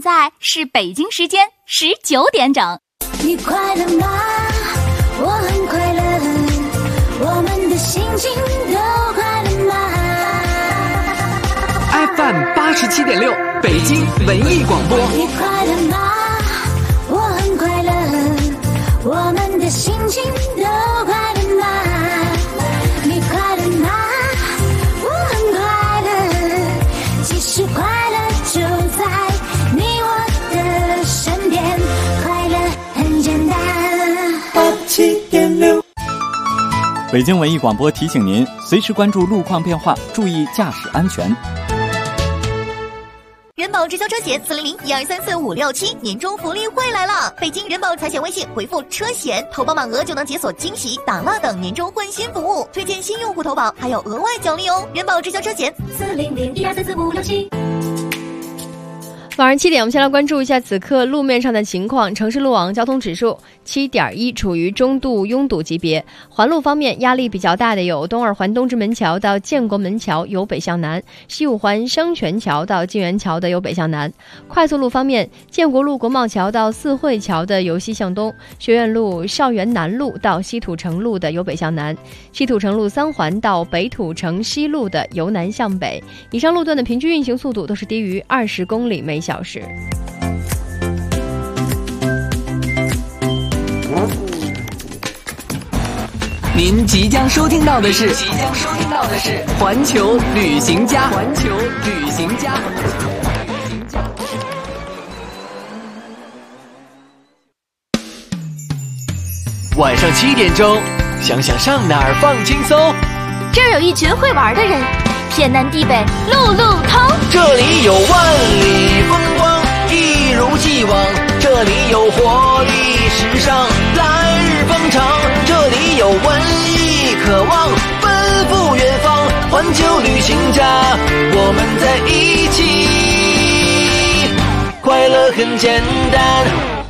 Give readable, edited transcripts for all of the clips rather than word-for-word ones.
在是北京时间19点整。 你快乐吗？我很快乐，我们的心情都快乐吗？ FM 87.6北京文艺广播。 你快乐吗？我很快乐，我们的心情都快乐吗？你快乐吗？我很快乐，其实快乐就在你我的身边，快乐很简单。 87.6北京文艺广播提醒您，随时关注路况变化，注意驾驶安全。 人保直销车险400-1234-567年终福利会来了！北京人保财险微信回复车险，投保满额就能解锁惊喜、打蜡等年终换新服务，推荐新用户投保还有额外奖励哦！人保直销车险 400-1234-567。 晚上7点，我们先来关注一下此刻路面上的情况。城市路网交通指数7.1，处于中度拥堵级别。环路方面，压力比较大的有东二环东直门桥到建国门桥由北向南，西五环商泉桥到金源桥的由北向南。快速路方面，建国路国贸桥到四惠桥的由西向东，学院路少园南路到西土城路的由北向南，西土城路3环到北土城西路的由南向北。以上路段的平均运行速度都是低于20公里每小时。 您即将收听到的是环球旅行家。晚上7点钟，想想上哪儿放轻松。 这儿有一群会玩的人，天南地北路路通。 这里有万里风光，一如既往。这里有活力时尚，来日方长。这里有文艺渴望，奔赴远方。环球旅行家，我们在一起，快乐很简单。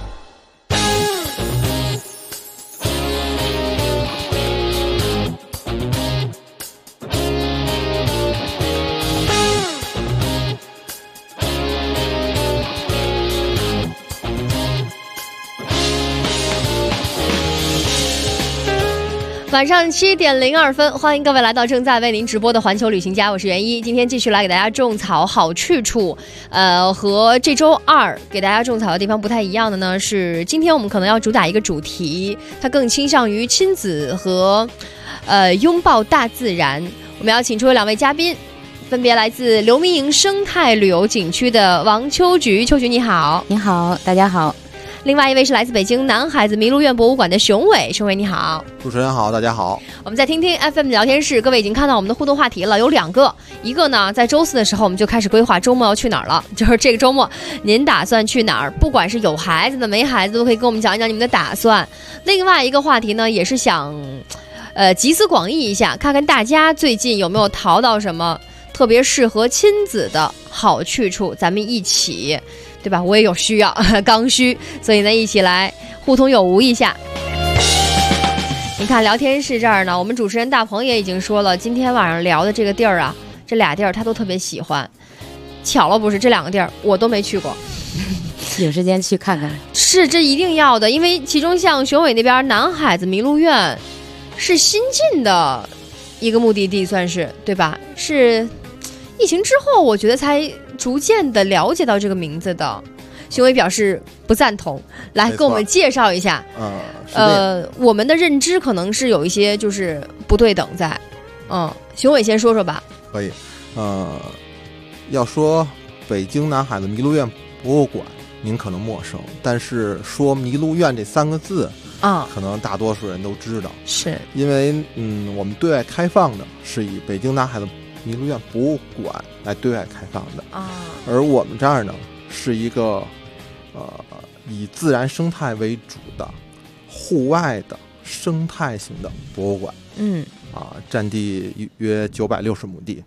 晚上7点02分，欢迎各位来到正在为您直播的环球旅行家，我是袁一。今天继续来给大家种草好去处。和这周二给大家种草的地方不太一样的呢，是今天我们可能要主打一个主题，它更倾向于亲子和拥抱大自然。我们要请出2位嘉宾，分别来自刘明营生态旅游景区的王秋菊。秋菊你好。 你好，大家好。 另外一位是来自北京南海子麋鹿苑博物馆的熊伟。熊伟你好。 主持人好，大家好。 我们再听听 FM 聊天室，各位已经看到我们的互动话题了，有2个。一个呢，在周4的时候我们就开始规划周末要去哪儿了，就是这个周末您打算去哪儿，不管是有孩子的没孩子都可以跟我们讲一讲你们的打算。另外一个话题呢，也是想集思广益一下，看看大家最近有没有淘到什么特别适合亲子的好去处，咱们一起，对吧？我也有需要，刚需，所以呢，一起来互通有无一下。你看聊天室这儿呢，我们主持人大鹏也已经说了，今天晚上聊的这个地儿啊，这俩地儿他都特别喜欢。巧了不是，这2个地儿我都没去过， 有时间去看看。 是，这一定要的，因为其中像熊伟那边南海子麋鹿苑是新进的一个目的地，算是对吧？是疫情之后，我觉得才逐渐的了解到这个名字的。熊伟表示不赞同，来给我们介绍一下。我们的认知可能是有一些就是不对等在。熊伟先说说吧。 可以。要说北京南海的麋鹿苑博物馆，您可能陌生，但是说麋鹿苑这3个字，可能大多数人都知道。 是因为我们对外开放的是以北京南海的麋鹿苑博物馆来对外开放的而我们这儿呢是一个以自然生态为主的户外的生态型的博物馆。占地约960亩地。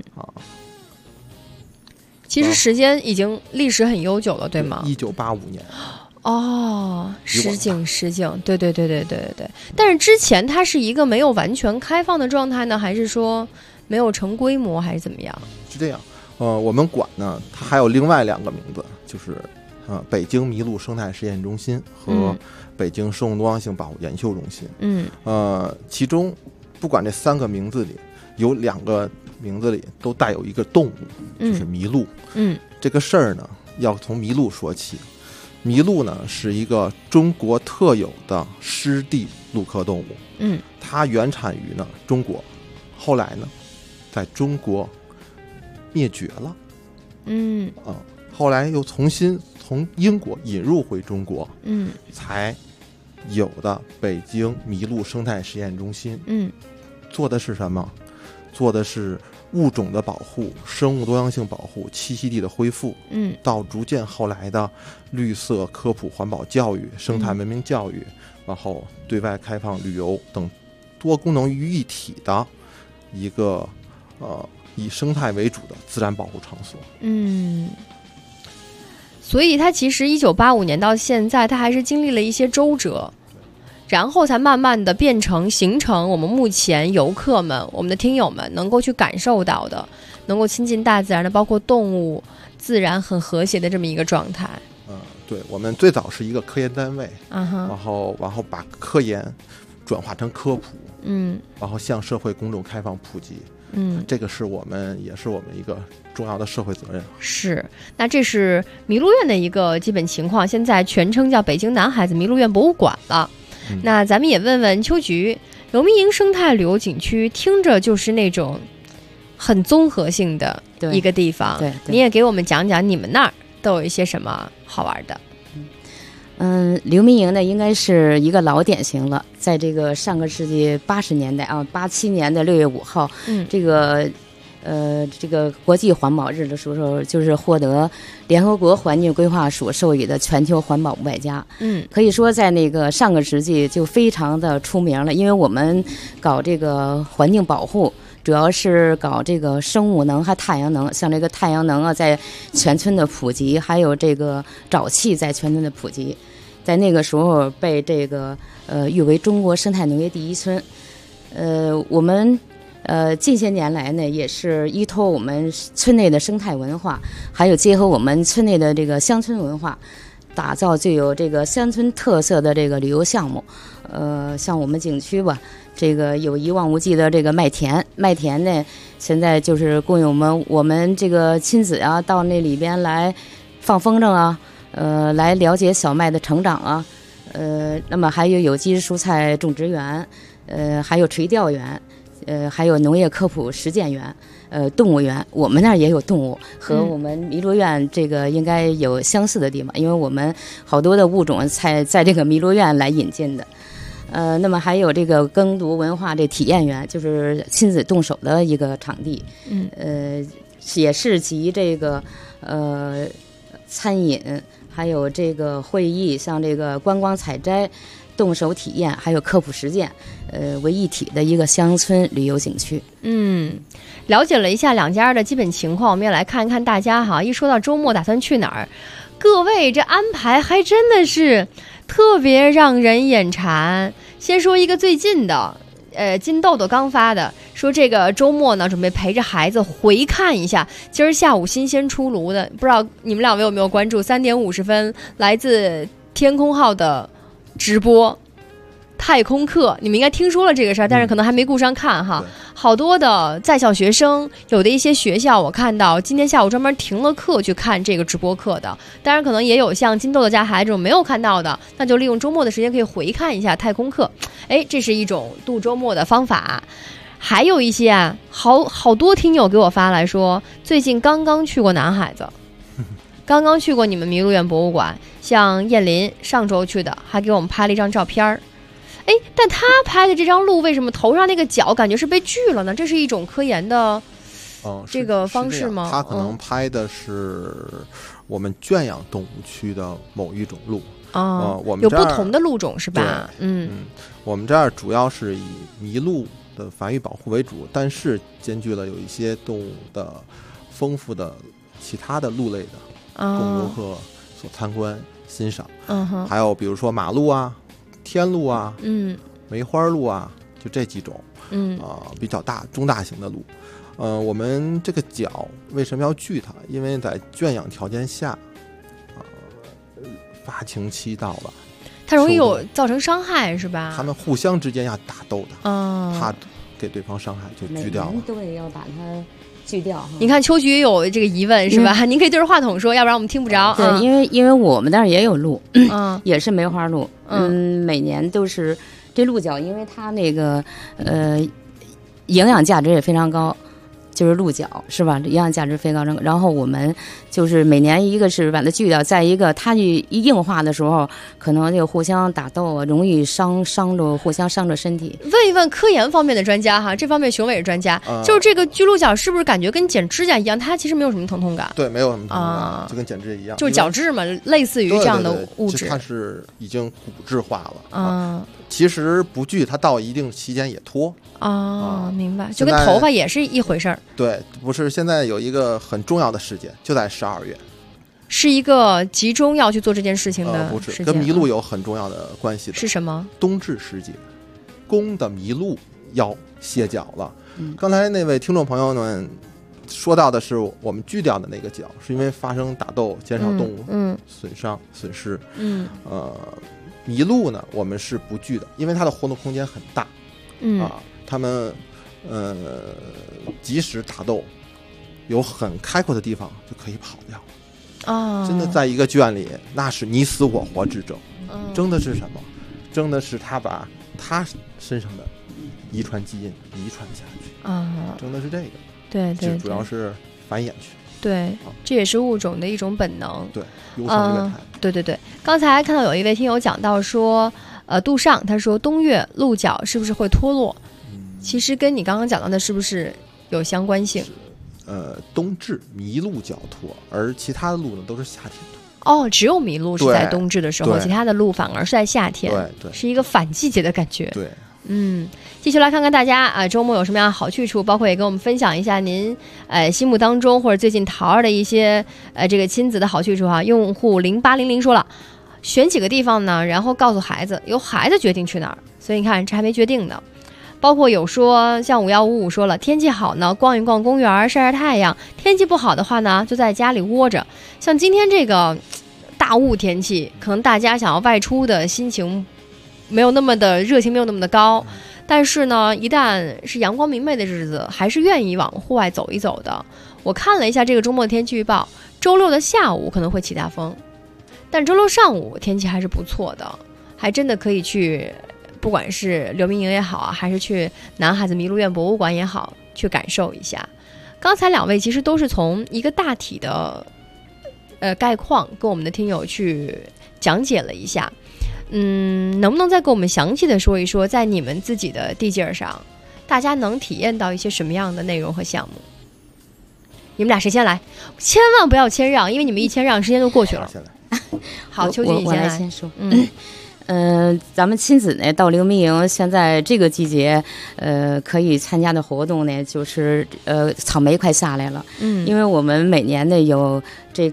其实时间已经历史很悠久了，对吗 ？1985年。 实景，对。但是之前它是一个没有完全开放的状态呢，还是说没有成规模，还是怎么样？ 是这样。我们馆呢，它还有另外2个名字， 就是北京麋鹿生态实验中心和北京生物多样性保护研究中心。其中不管这3个名字里有2个名字里都带有一个动物，就是麋鹿。这个事儿呢，要从麋鹿说起。麋鹿呢是一个中国特有的湿地陆科动物。它原产于呢中国，后来呢在中国灭绝了。后来又重新从英国引入回中国，才有的北京麋鹿生态实验中心。做的是什么？做的是物种的保护、生物多样性保护、栖息地的恢复。到逐渐后来的绿色科普环保教育、生态文明教育，然后对外开放旅游等多功能于一体的一个以生态为主的自然保护场所。 所以它其实1985年到现在，它还是经历了一些周折，然后才慢慢的形成我们目前游客们、我们的听友们能够去感受到的，能够亲近大自然的，包括动物、自然很和谐的这么一个状态。 对，我们最早是一个科研单位，然后把科研转化成科普，然后向社会公众开放普及。这个是也是我们一个重要的社会责任。是， 那这是麋鹿院的一个基本情况，现在全称叫北京南海子麋鹿院博物馆了。那咱们也问问秋菊，刘明营生态旅游景区听着就是那种很综合性的一个地方，对，你也给我们讲讲你们那儿都有一些什么好玩的。 刘明营呢应该是一个老典型了，在这个上个世纪80年代87年的6月5号，这个国际环保日的时候，就是获得联合国环境规划署授予的全球环保500家。可以说在那个上个世纪就非常的出名了，因为我们搞这个环境保护，主要是搞这个生物能和太阳能，像这个太阳能在全村的普及，还有这个沼气在全村的普及，在那个时候被这个誉为中国生态农业第1村。我们近些年来呢，也是依托我们村内的生态文化，还有结合我们村内的这个乡村文化，打造具有这个乡村特色的这个旅游项目。像我们景区吧，这个有一望无际的这个麦田呢，现在就是供应我们这个亲子到那里边来放风筝来了解小麦的成长那么还有有机蔬菜种植园，还有垂钓园，还有农业科普实践园，动物园，我们那儿也有动物，和我们麋鹿院这个应该有相似的地方，因为我们好多的物种在这个麋鹿院来引进的。那么还有这个耕读文化这体验园，就是亲子动手的一个场地。也是集这个餐饮，还有这个会议，像这个观光采摘、动手体验，还有科普实践，为一体的一个乡村旅游景区。 了解了一下2家的基本情况，我们也来看一看大家哈。一说到周末打算去哪儿，各位这安排还真的是特别让人眼馋。先说一个最近的，金豆豆刚发的，说这个周末呢准备陪着孩子回看一下今儿下午新鲜出炉的，不知道你们2位有没有关注3点50分来自天空号的直播太空课，你们应该听说了这个事儿，但是可能还没顾上看哈。好多的在校学生，有的一些学校我看到今天下午专门停了课去看这个直播课的，当然可能也有像金豆豆家孩子这种没有看到的，那就利用周末的时间可以回看一下太空课。这是一种度周末的方法。还有一些好多听友给我发来说，最近刚刚去过南海子，刚刚去过你们麋鹿院博物馆，像燕林上周去的，还给我们拍了一张照片儿。但他拍的这张鹿为什么头上那个角感觉是被锯了呢？这是一种科研的这个方式吗？ 他可能拍的是我们圈养动物区的某一种鹿我们有不同的鹿种是吧？ 我们这儿主要是以麋鹿的繁育保护为主，但是兼具了有一些动物的丰富的其他的鹿类的供游客所参观欣赏。还有比如说马鹿天鹿梅花鹿就这几种比较中大型的鹿。我们这个角为什么要锯它？因为在圈养条件下， 发情期到了， 它容易造成伤害是吧？ 他们互相之间要打斗的，怕给对方伤害就锯掉了。 每人都要把它锯掉。 你看秋菊也有这个疑问是吧？您可以对着话筒说，要不然我们听不着。 对，因为我们那儿也有鹿，也是梅花鹿，每年都是这鹿角，因为它那个营养价值也非常高。就是鹿角是吧？营养价值非常高。然后我们就是每年一个是把它锯掉，再一个它一硬化的时候，可能就互相打斗啊，容易伤着互相伤着身体。 问一问科研方面的专家哈，这方面熊伟是专家，就是这个锯鹿角是不是感觉跟剪指甲一样？它其实没有什么疼痛感。 对，没有什么疼痛感，就跟剪指甲一样， 就是角质嘛，类似于这样的物质。 它是已经骨质化了其实不锯，它到一定期间也脱。 明白，就跟头发也是一回事儿。 对，不是现在有一个很重要的事件，就在12月， 是一个集中要去做这件事情的不是跟麋鹿有很重要的关系的。 是什么？ 冬至时节，公的麋鹿要歇脚了。刚才那位听众朋友们说到的是我们锯掉的那个角，是因为发生打斗，减少动物损失。麋鹿呢，我们是不锯的，因为它的活动空间很大。他们即使打斗，有很开阔的地方就可以跑掉。真的在一个圈里，那是你死我活之争。争的是什么？争的是他把他身上的遗传基因遗传下去。争的是这个。对，主要是繁衍去。 对，这也是物种的一种本能。 对，优胜劣汰。 对。刚才看到有一位听友讲到说，杜尚他说冬月鹿角是不是会脱落？其实跟你刚刚讲到的是不是有相关性？ 冬至麋鹿角脱，而其他的鹿呢都是夏天脱。 只有麋鹿是在冬至的时候，其他的鹿反而是在夏天。 对， 是一个反季节的感觉。 对， 继续来看看大家周末有什么样的好去处，包括也跟我们分享一下您心目当中或者最近桃儿的一些这个亲子的好去处哈。用户0800说了，选几个地方呢，然后告诉孩子，由孩子决定去哪儿。所以你看，这还没决定呢。包括有说像5155说了，天气好呢逛一逛公园晒晒太阳，天气不好的话呢就在家里窝着。像今天这个大雾天气，可能大家想要外出的心情没有那么的热情，没有那么的高，但是呢一旦是阳光明媚的日子，还是愿意往户外走一走的。我看了一下这个周末的天气预报，周六的下午可能会起大风，但周六上午天气还是不错的，还真的可以去，不管是刘明营也好啊，还是去南海子麋鹿院博物馆也好，去感受一下。刚才两位其实都是从一个大体的概况跟我们的听友去讲解了一下。能不能再给我们详细的说一说，在你们自己的地界上，大家能体验到一些什么样的内容和项目？你们俩谁先来？千万不要谦让，因为你们一谦让，时间就过去了。好，秋菊你先来。 我来先说。咱们亲子呢到刘明营，现在这个季节，可以参加的活动呢，就是草莓快下来了，因为我们每年呢有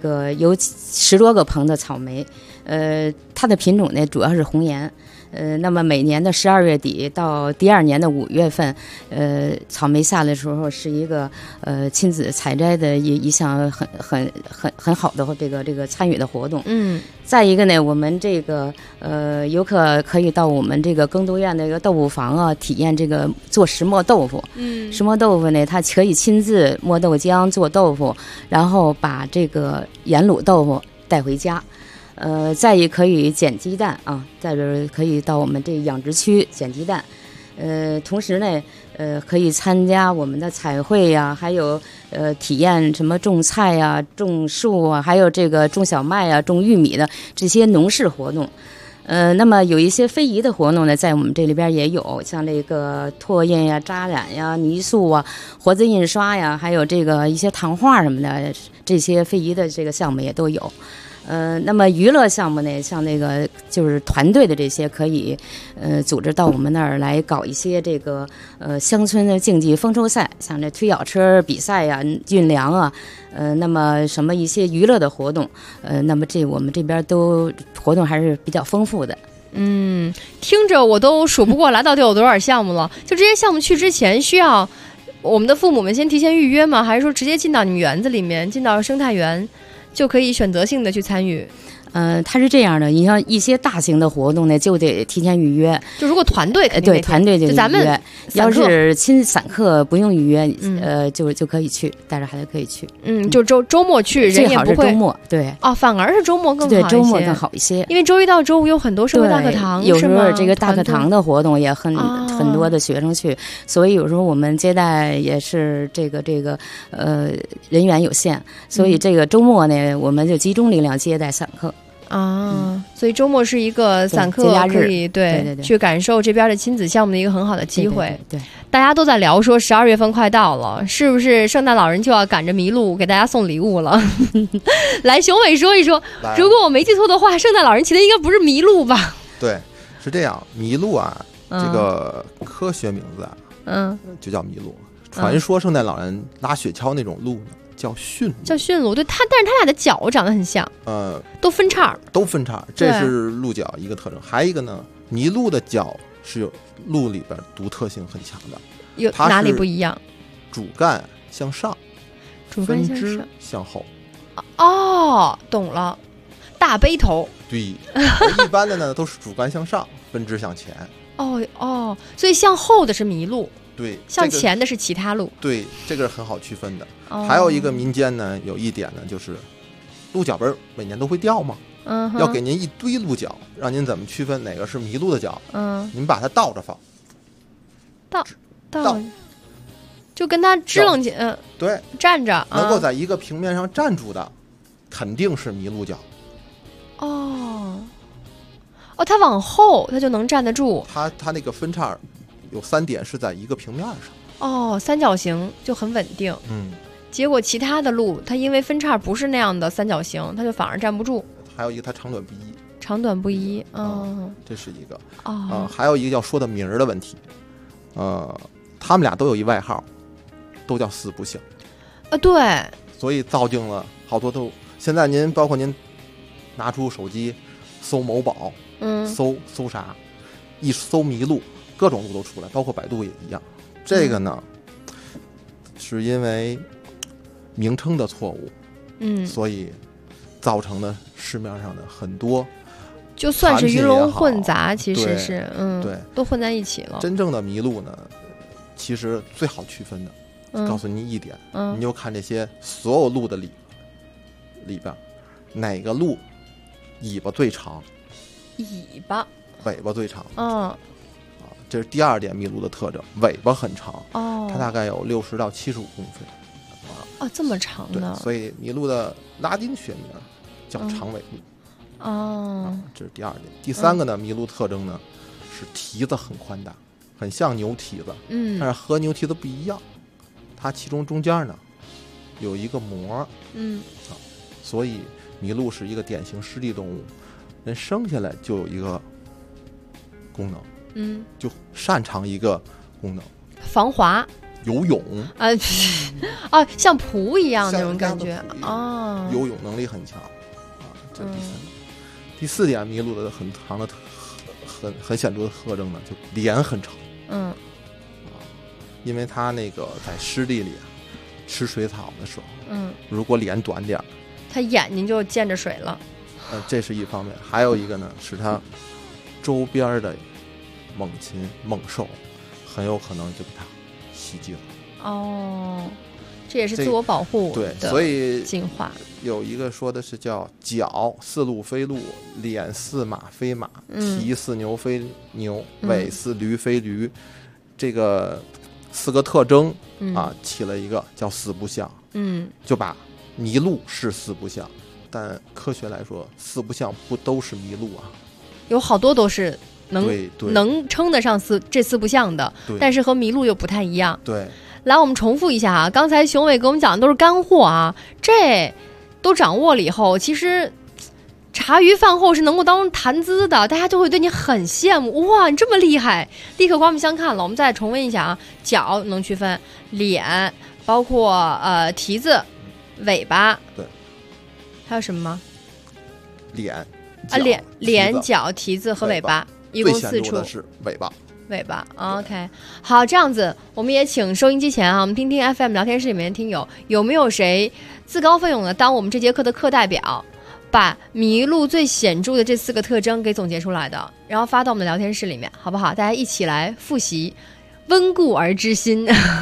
10多个棚的草莓，它的品种呢主要是红颜。那么每年的12月底到第二年的5月份，草莓下来的时候，是一个亲子采摘的一项很好的这个参与的活动。再一个呢，我们这个游客可以到我们这个耕读院的一个豆腐房啊，体验这个做石磨豆腐。石磨豆腐呢，它可以亲自磨豆浆做豆腐，然后把这个盐卤豆腐带回家。再也可以捡鸡蛋啊，在这可以到我们这养殖区捡鸡蛋。同时呢，可以参加我们的彩绘呀，还有体验什么种菜呀、种树啊，还有这个种小麦啊、种玉米的这些农事活动。那么有一些非遗的活动呢，在我们这里边也有，像这个拓印呀、扎染呀、泥塑啊、活字印刷呀，还有这个一些糖画什么的，这些非遗的这个项目也都有。那么娱乐项目呢，像那个就是团队的这些可以组织到我们那儿来搞一些这个乡村的竞技丰收赛，像这推小车比赛呀、运粮啊，那么什么一些娱乐的活动，那么我们这边都活动还是比较丰富的。 听着我都数不过来到底有多少项目了。就这些项目去之前需要我们的父母们先提前预约吗？还是说直接进到你们园子里面，进到生态园就可以选择性的去参与？ 它是这样的，你像一些大型的活动呢，就得提前预约。 就如果团队肯定对团队就咱们预约，要是亲散客不用预约，就可以去，带着孩子可以去。 就周末去，人也不会。 最好是周末，对。 反而是周末更好一些。 对，周末更好一些， 因为周一到周五有很多社会大课堂， 有时候这个大课堂的活动也很多的学生去，所以有时候我们接待也是这个人员有限，所以这个周末呢，我们就集中力量接待散客。 所以周末是一个散客可以对去感受这边的亲子项目的一个很好的机会。 对， 大家都在聊说12月份快到了，是不是圣诞老人就要赶着麋鹿给大家送礼物了？来，熊伟说一说，如果我没记错的话，圣诞老人骑的应该不是麋鹿吧？ 对，是这样，麋鹿啊，这个科学名字啊，就叫麋鹿。传说圣诞老人拉雪橇那种鹿呢，叫驯鹿， 对，但是它俩的脚长得很像，都分叉， 这是鹿角一个特征。还有一个呢，麋鹿的脚是有鹿里边独特性很强的， 有哪里不一样？ 主干向上，分支向后。 懂了，大背头。 对，一般的呢都是主干向上，分支向前。 所以向后的是麋鹿。 对， 向前的是其他鹿。 对，这个是很好区分的。还有一个民间呢，有一点呢，就是鹿角本每年都会掉嘛，要给您一堆鹿角，让您怎么区分哪个是麋鹿的角？您把它倒着放，倒， 就跟它支棱起， 对， 站着， 能够在一个平面上站住的，肯定是麋鹿角。 它往后它就能站得住， 它那个分叉。有3点是在一个平面上， 三角形就很稳定。结果其他的鹿，它因为分叉不是那样的三角形，它就反而站不住。 还有一个它长短不一，这是一个。还有一个要说的名儿的问题，他们俩都有一外号，都叫四不像。 对。所以造就了好多都。现在包括您拿出手机搜某宝，搜啥，一搜麋鹿。各种鹿都出来，包括百度也一样。这个呢，是因为名称的错误，所以造成了市面上的很多， 就算是鱼龙混杂，其实是对， 都混在一起了。 真正的麋鹿呢，其实最好区分的，告诉您一点，您就看这些所有鹿的里边，哪个鹿尾巴最长？尾巴最长。这是第2点麋鹿的特征，尾巴很长，它大概有60到75公分， 这么长呢？ 对，所以麋鹿的拉丁学名叫长尾鹿。这是第2点。第3个呢，麋鹿特征呢是蹄子很宽大，很像牛蹄子，但是和牛蹄子不一样，它其中中间呢有一个膜，所以麋鹿是一个典型湿地动物，人生下来就有一个功能。就擅长一个功能， 防滑、 游泳像蹼一样那种感觉游泳能力很强这是第3个。第4点，麋鹿的很长的很显著的特征呢，就脸很长，因为它那个在湿地里吃水草的时候，如果脸短点， 它眼睛就见着水了， 这是一方面。还有一个呢，是它周边的猛禽猛兽很有可能就给它袭击了。 这也是自我保护对，所以进化有一个说的是叫脚似鹿非鹿，脸似马非马，蹄似牛非牛，尾似驴非驴，这个4个特征起了一个叫四不像，就把麋鹿是四不像，但科学来说四不像不都是麋鹿啊， 有好多都是能称得上这四不像的，但是和麋鹿又不太一样。 对， 来我们重复一下啊，刚才熊伟给我们讲的都是干货啊，这都掌握了以后，其实茶余饭后是能够当谈资的，大家就会对你很羡慕，哇，你这么厉害，立刻刮目相看了。我们再重温一下啊，脚能区分，脸包括蹄子、尾巴， 对， 还有什么吗？ 脸、 脚、蹄子和尾巴。一共4处， 是尾巴。 OK， 好，这样子，我们也请收音机前我们听听 FM 聊天室里面的听友，有没有谁自告奋勇的当我们这节课的课代表， 把麋鹿最显著的这4个特征给总结出来的，然后发到我们的聊天室里面，好不好？大家一起来复习，温故而知新。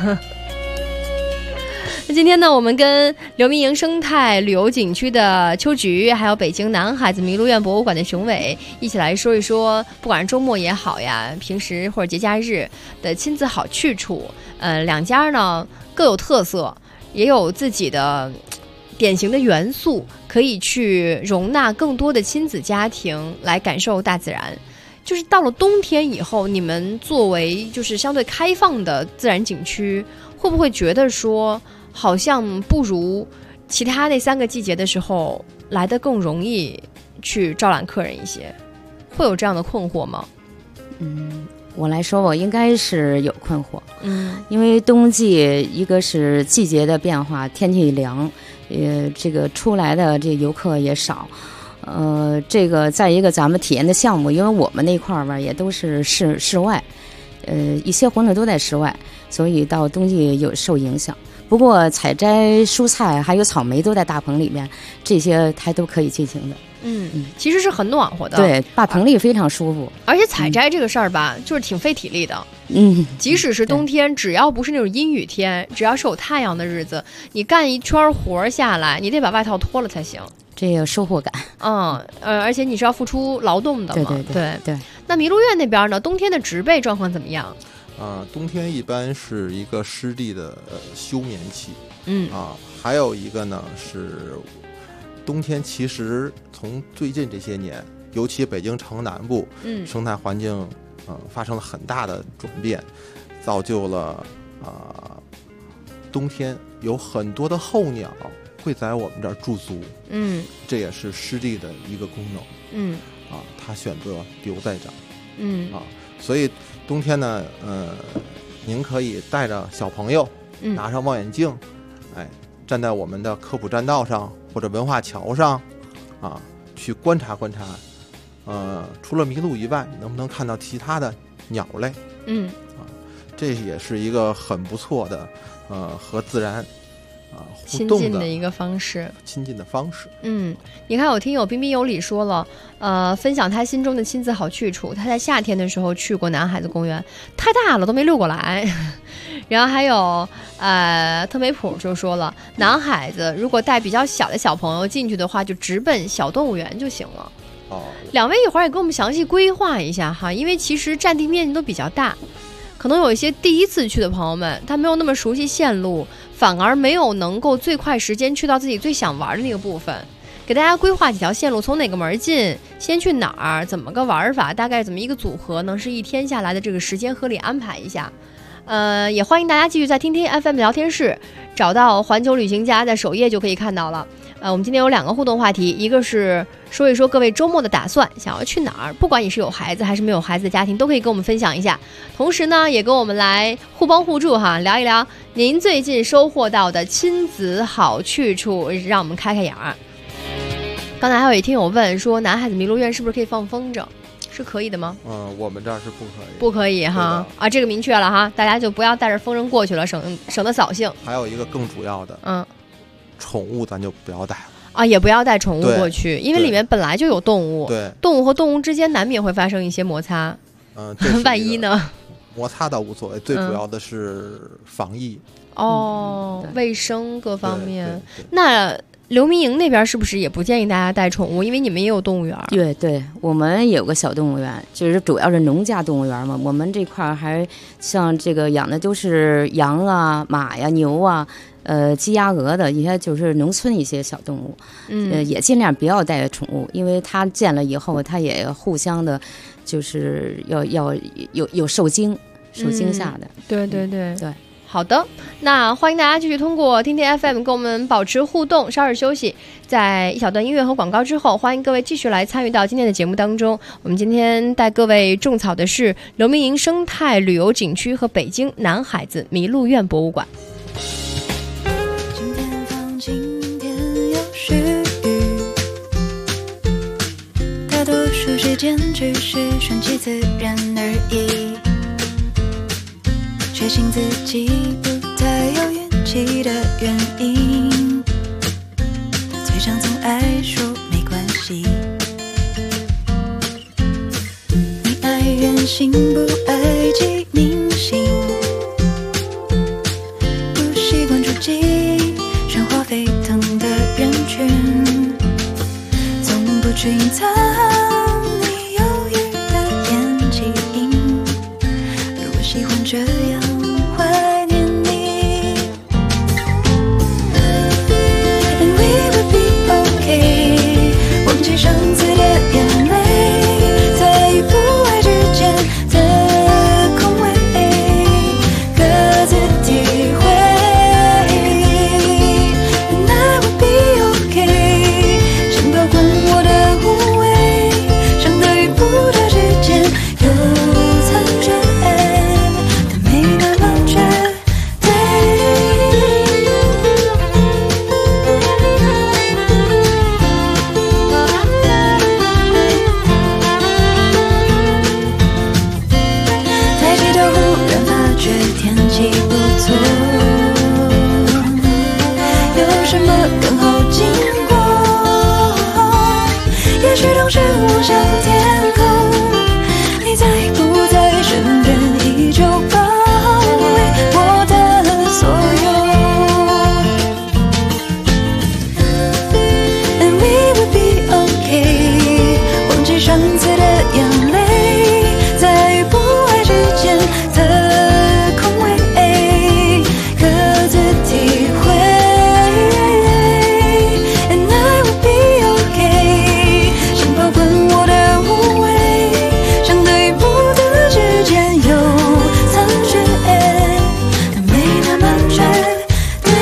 那今天呢，我们跟刘明营生态旅游景区的邱菊，还有北京南海子麋鹿苑博物馆的熊伟一起来说一说，不管是周末也好呀，平时或者节假日的亲子好去处。两家呢各有特色，也有自己的典型的元素，可以去容纳更多的亲子家庭来感受大自然。就是到了冬天以后，你们作为就是相对开放的自然景区，会不会觉得说好像不如其他那3个季节的时候来得更容易去招揽客人一些？会有这样的困惑吗？ 我来说，我应该是有困惑。因为冬季一个是季节的变化，天气凉，这个出来的这游客也少。这个再一个咱们体验的项目，因为我们那块儿吧也都是室外，一些活动都在室外，所以到冬季有受影响。不过采摘蔬菜还有草莓都在大棚里面，这些它都可以进行的。 其实是很暖和的， 对，大棚里非常舒服。 而且采摘这个事儿吧，就是挺费体力的。即使是冬天，只要不是那种阴雨天，只要是有太阳的日子，你干一圈活下来，你得把外套脱了才行。 这有收获感。 而且你是要付出劳动的嘛。 对。 那麋鹿苑那边呢，冬天的植被状况怎么样？ 冬天一般是一个湿地的休眠期。还有一个呢是冬天，其实从最近这些年，尤其北京城南部，生态环境发生了很大的转变，造就了冬天有很多的候鸟会在我们这儿驻足。这也是湿地的一个功能。它选择留在这儿。所以冬天呢，您可以带着小朋友，拿上望远镜，站在我们的科普栈道上或者文化桥上，去观察观察。除了麋鹿以外，能不能看到其他的鸟类？这也是一个很不错的和自然互动亲近的一个方式。你看有听友彬彬有礼说了，分享他心中的亲子好去处。他在夏天的时候去过南海子公园，太大了都没溜过来。然后还有特美普就说了，南海子如果带比较小的小朋友进去的话，就直奔小动物园就行了。两位一会儿也给我们详细规划一下哈，因为其实占地面积都比较大，可能有一些第一次去的朋友们，他没有那么熟悉线路，反而没有能够最快时间去到自己最想玩的那个部分。给大家规划几条线路，从哪个门进，先去哪儿，怎么个玩法，大概怎么一个组合，能是一天下来的这个时间合理安排一下。也欢迎大家继续在听听 FM 聊天室找到环球旅行家，在首页就可以看到了。我们今天有2个互动话题，一个是说一说各位周末的打算，想要去哪儿，不管你是有孩子还是没有孩子的家庭，都可以跟我们分享一下。同时呢，也跟我们来互帮互助哈，聊一聊您最近收获到的亲子好去处，让我们开开眼儿。刚才还有一听友问说，南海子麋鹿苑是不是可以放风筝？是可以的吗？ 我们这儿是不可以。 不可以哈。这个明确了哈，大家就不要带着风筝过去了，省得扫兴。 还有一个更主要的，宠物咱就不要带了也不要带宠物过去，因为里面本来就有动物，动物和动物之间难免会发生一些摩擦。万一呢？ 摩擦倒无所谓，最主要的是防疫。 卫生各方面。那刘明营那边是不是也不建议大家带宠物？因为你们也有动物园。 对，我们有个小动物园，就是主要是农家动物园嘛。我们这块还像这个养的都是羊啊、马呀、牛啊、鸡鸭鹅的一些，就是农村一些小动物。也尽量不要带宠物，因为它见了以后，它也互相的，就是要有受惊吓的。 对。好的，那欢迎大家继续通过听听 FM 跟我们保持互动，稍事休息，在一小段音乐和广告之后，欢迎各位继续来参与到今天的节目当中。我们今天带各位种草的是刘明营生态旅游景区和北京南海子麋鹿苑博物馆。 今天放晴天有时雨，大多数时间只是顺其自然而已，确信自己不太有运气的原因，嘴上总爱说没关心不爱记明星，不习惯触及喧哗沸腾的人群，从不去隐藏你忧郁的眼睛。如果喜欢这样怀念你 And we would be okay， 忘记上次的眼泪，在与不爱之间的空位，各自体会。And I would be okay， 先保管我的无畏，伤的与不的之间有残缺，但没那么绝对。抬起头忽然发觉天气不错，有什么更好经过？也许当时望向天空，你在不在身边，依旧包围我的所有。And we would be okay， 忘记上次的眼泪，在与不爱之间的空位，各自体会。And I would be okay， 先保管我的无畏，伤的与不的之间有残缺，但没那么绝对。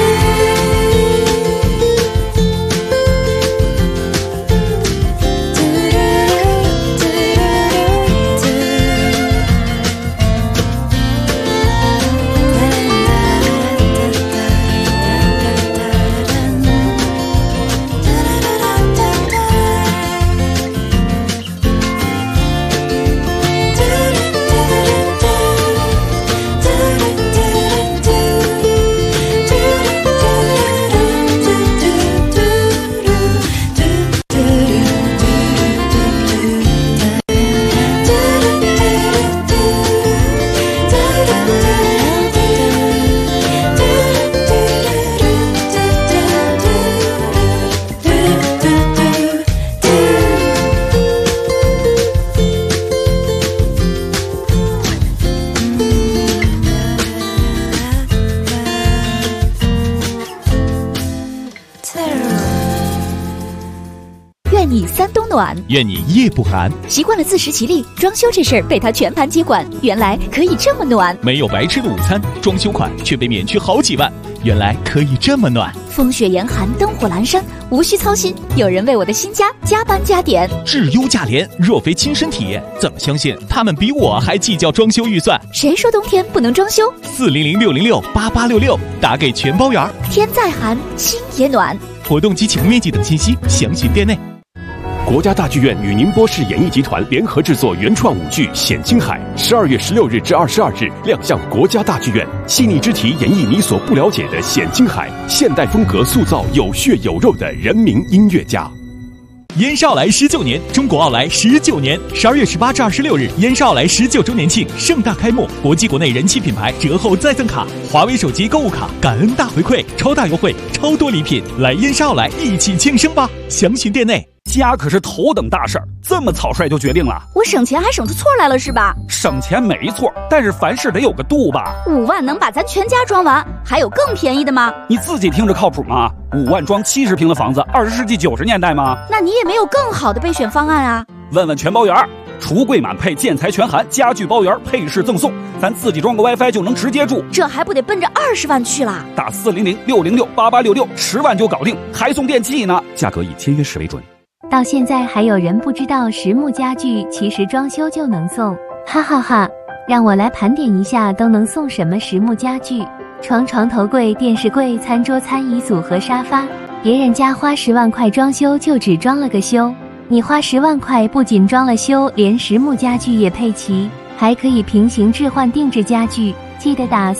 愿你三冬暖， 愿你夜不寒。 习惯了自食其力，装修这事儿被他全盘接管，原来可以这么暖。 没有白吃的午餐，装修款却被免去好几万，原来可以这么暖。 风雪严寒，灯火阑珊，无需操心，有人为我的新家加班加点。 质优价廉，若非亲身体验，怎么相信他们比我还计较装修预算？ 谁说冬天不能装修 ？400-606-8866，打给全包圆。 天再寒，心也暖。 活动及请面积等信息详询店内。 国家大剧院与宁波市演艺集团联合制作原创舞剧《显青海》，12月16日至22日亮相国家大剧院。细腻之题演绎你所不了解的显青海，现代风格塑造有血有肉的人民音乐家。 燕少来19年，中国奥莱19年，12月18至26日，燕少来19周年庆盛大开幕，国际国内人气品牌折后再赠卡，华为手机购物卡感恩大回馈，超大优惠，超多礼品，来燕少来一起庆生吧！详询店内。 家可是头等大事儿，这么草率就决定了？ 我省钱还省出错来了是吧？ 省钱没错，但是凡事得有个度吧。 5万能把咱全家装完，还有更便宜的吗？ 你自己听着靠谱吗？5万装70平的房子，20世纪90年代吗？ 那你也没有更好的备选方案啊？ 问问全包圆，橱柜满配，建材全含，家具包圆，配饰赠送，咱自己装个 WiFi 就能直接住， 这还不得奔着20万去啦？ 打400-606-8866，10万就搞定，还送电器呢，价格以签约时为准。 到现在还有人不知道实木家具其实装修就能送，哈哈哈！让我来盘点一下都能送什么实木家具：床、床头柜、电视柜、餐桌、餐椅组和沙发。别人家花10万块装修就只装了个修，你花10万块不仅装了修，连实木家具也配齐，还可以平行置换定制家具。记得打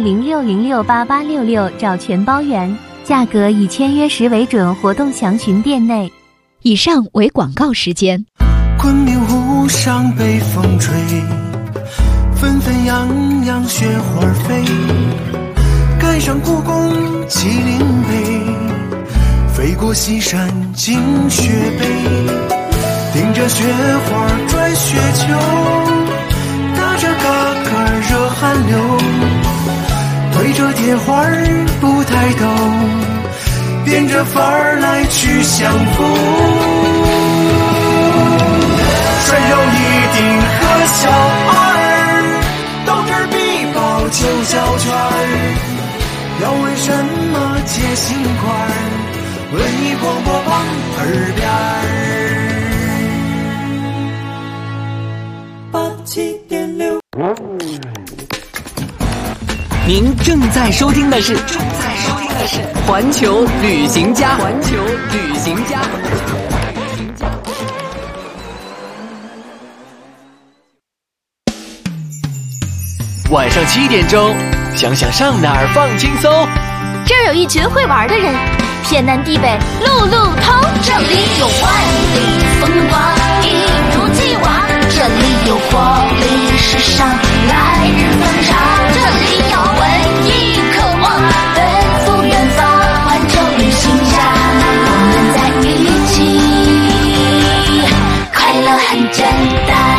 400-606-8866找全包圆，价格以签约时为准，活动详询店内。 以上为广告时间。 昆明湖上北风吹， 纷纷扬扬雪花飞，赶上故宫麒麟碑，飞过西山进雪北，顶着雪花转雪球，打着嘎嘎热汗流，对着铁花不抬头，变着法儿来去相逢。穿上一顶和小二，到这儿必报9小圈儿。要问什么解心块，文艺广播旁耳边87.6。 您正在收听的是环球旅行家。 晚上7点钟，想想上哪儿放轻松。 这儿有一群会玩的人，天南地北路路通。这里有万里风光，一如既往。这里有活力时尚，来日方长。这里有文艺渴望，奔赴远方。环球旅行家，我们在一起，快乐很简单。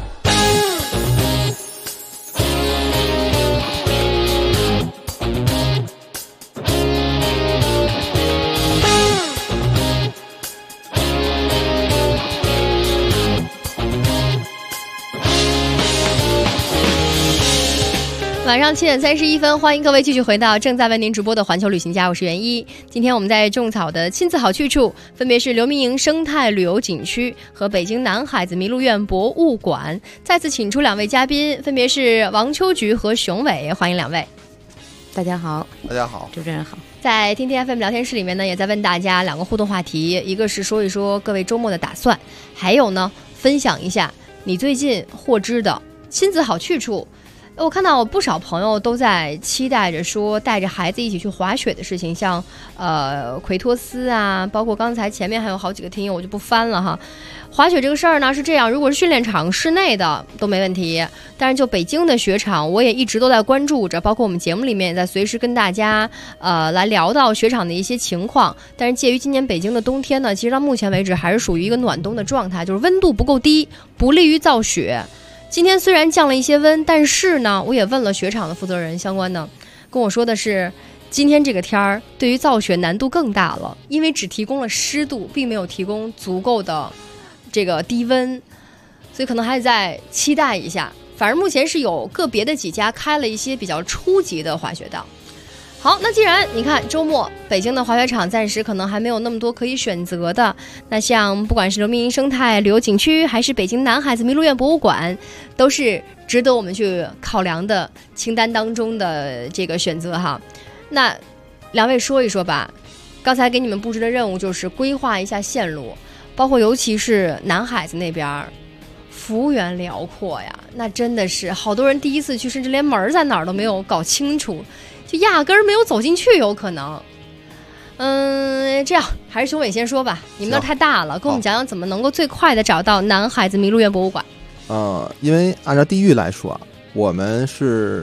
晚上7点31分，欢迎各位继续回到正在为您直播的环球旅行家，我是袁一。今天我们在种草的亲子好去处分别是刘明营生态旅游景区和北京南海子麋鹿苑博物馆。再次请出2位嘉宾，分别是王秋菊和熊伟，欢迎2位。 大家好。 大家好， 主持人好。 在天天 FM 聊天室里面呢，也在问大家2个互动话题，一个是说一说各位周末的打算，还有呢分享一下你最近获知的亲子好去处。我看到不少朋友都在期待着说带着孩子一起去滑雪的事情，像奎托斯啊，包括刚才前面还有好几个听友，我就不翻了哈。滑雪这个事儿呢是这样，如果是训练场室内的都没问题，但是就北京的雪场，我也一直都在关注着，包括我们节目里面也在随时跟大家来聊到雪场的一些情况。但是介于今年北京的冬天呢，其实到目前为止还是属于一个暖冬的状态，就是温度不够低，不利于造雪。今天虽然降了一些温，但是呢，我也问了雪场的负责人相关的，跟我说的是，今天这个天儿对于造雪难度更大了，因为只提供了湿度，并没有提供足够的这个低温，所以可能还得再期待一下。反正目前是有个别的几家开了一些比较初级的滑雪道。好，那既然你看周末北京的滑雪场暂时可能还没有那么多可以选择的，那像不管是刘明营生态旅游景区还是北京南海子麋鹿苑博物馆，都是值得我们去考量的清单当中的这个选择哈。那2位说一说吧，刚才给你们布置的任务就是规划一下线路，包括尤其是南海子那边幅员辽阔呀，那真的是好多人第一次去，甚至连门在哪儿都没有搞清楚，就压根儿没有走进去，有可能。这样还是熊伟先说吧，你们那太大了，跟我们讲讲怎么能够最快的找到南海子麋鹿苑博物馆。 因为按照地域来说啊，我们是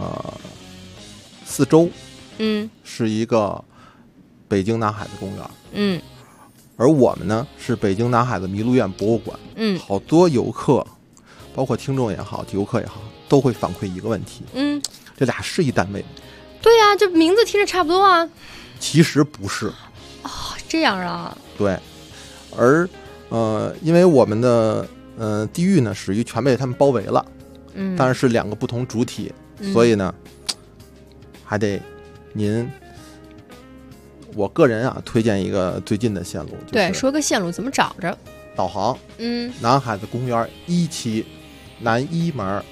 4周，是一个北京南海子公园，而我们呢是北京南海子麋鹿苑博物馆，好多游客，包括听众也好，游客也好，都会反馈一个问题，这俩是一单位吗？ 对呀，这名字听着差不多啊。 其实不是。 哦，这样啊。 对，而因为我们的地域呢属于全被他们包围了，但是2个不同主体，所以呢还得您。我个人啊推荐一个最近的线路，就是、 对，说个线路怎么找着？ 导航，南海子公园1期南一门，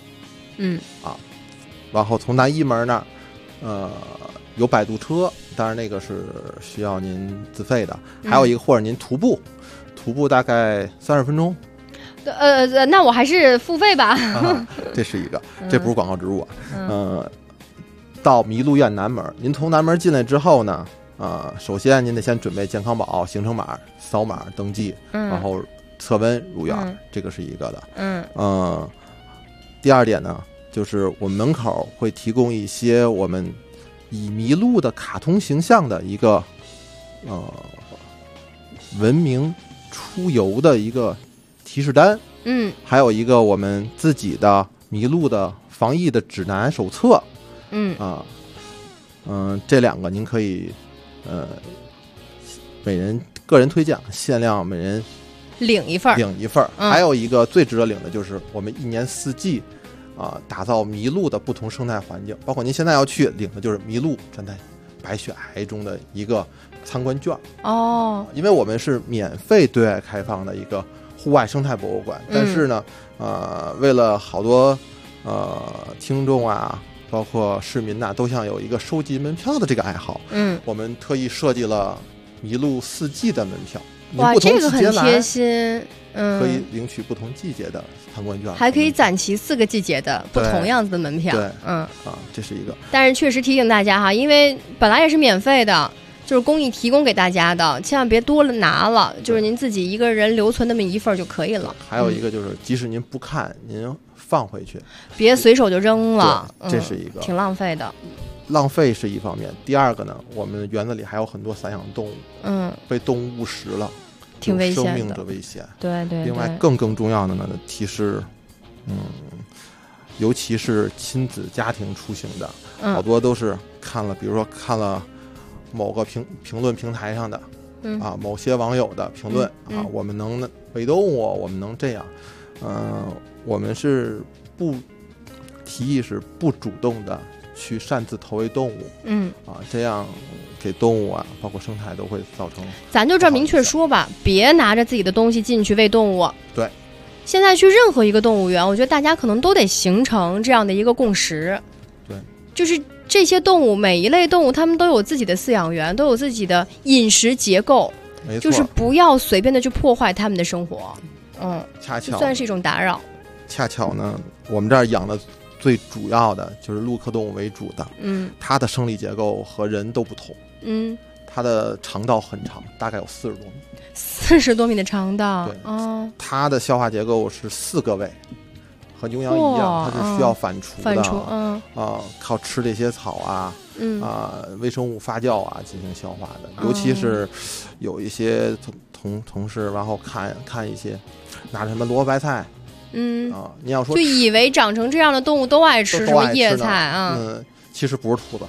然后从南一门那儿，有摆渡车，当然那个是需要您自费的，还有一个或者您徒步大概30分钟。 那我还是付费吧。 这是一个，这不是广告植入啊。到麋鹿苑南门，您从南门进来之后呢，首先您得先准备健康宝、行程码，扫码登记，然后测温入园，这个是一个的。 第二点呢，就是我们门口会提供一些我们以麋鹿的卡通形象的一个文明出游的一个提示单，还有一个我们自己的麋鹿的防疫的指南手册，这两个您可以每人个人推荐，限量每人领一份。 还有一个最值得领的就是我们一年四季打造麋鹿的不同生态环境，包括您现在要去领的就是麋鹿站在白雪皑中的一个参观券因为我们是免费对外开放的一个户外生态博物馆，但是呢为了好多听众啊包括市民呐都想有一个收集门票的这个爱好，我们特意设计了麋鹿4季的门票， 哇，这个很贴心， 可以领取不同季节的参观券， 还可以攒齐4个季节的不同样子的门票。 对，这是一个。 但是确实提醒大家哈，因为本来也是免费的，就是公益提供给大家的，千万别多了拿了，就是您自己一个人留存那么一份就可以了。 还有一个就是，即使您不看，您放回去， 别随手就扔了， 这是一个挺浪费的。 浪费是一方面，第二个呢，我们园子里还有很多散养动物，被动物误食了， 挺危险的， 生命的危险。 对。 另外更重要的呢，提示，尤其是亲子家庭出行的，好多都是看了，比如说看了某个评论平台上的，某些网友的评论我们能喂动物，我们能这样，我们是不提议是不主动的去擅自投喂动物，这样给动物啊，包括生态都会造成。 咱就这明确说吧，别拿着自己的东西进去喂动物。 对， 现在去任何一个动物园，我觉得大家可能都得形成这样的一个共识。 对， 就是这些动物，每一类动物，它们都有自己的饲养员，都有自己的饮食结构， 没错， 就是不要随便的去破坏它们的生活。 恰巧算是一种打扰。 恰巧呢，我们这儿养的最主要的就是陆科动物为主的，它的生理结构和人都不同，它的肠道很长，大概有40多米 ，40多米的肠道， 对，它的消化结构是4个胃，和牛羊一样，它是需要反刍的，靠吃这些草啊，微生物发酵啊进行消化的，尤其是有一些同事，然后看一些拿着什么萝卜白菜。你要说就以为长成这样的动物都爱吃什么叶菜啊？ 其实不是兔子，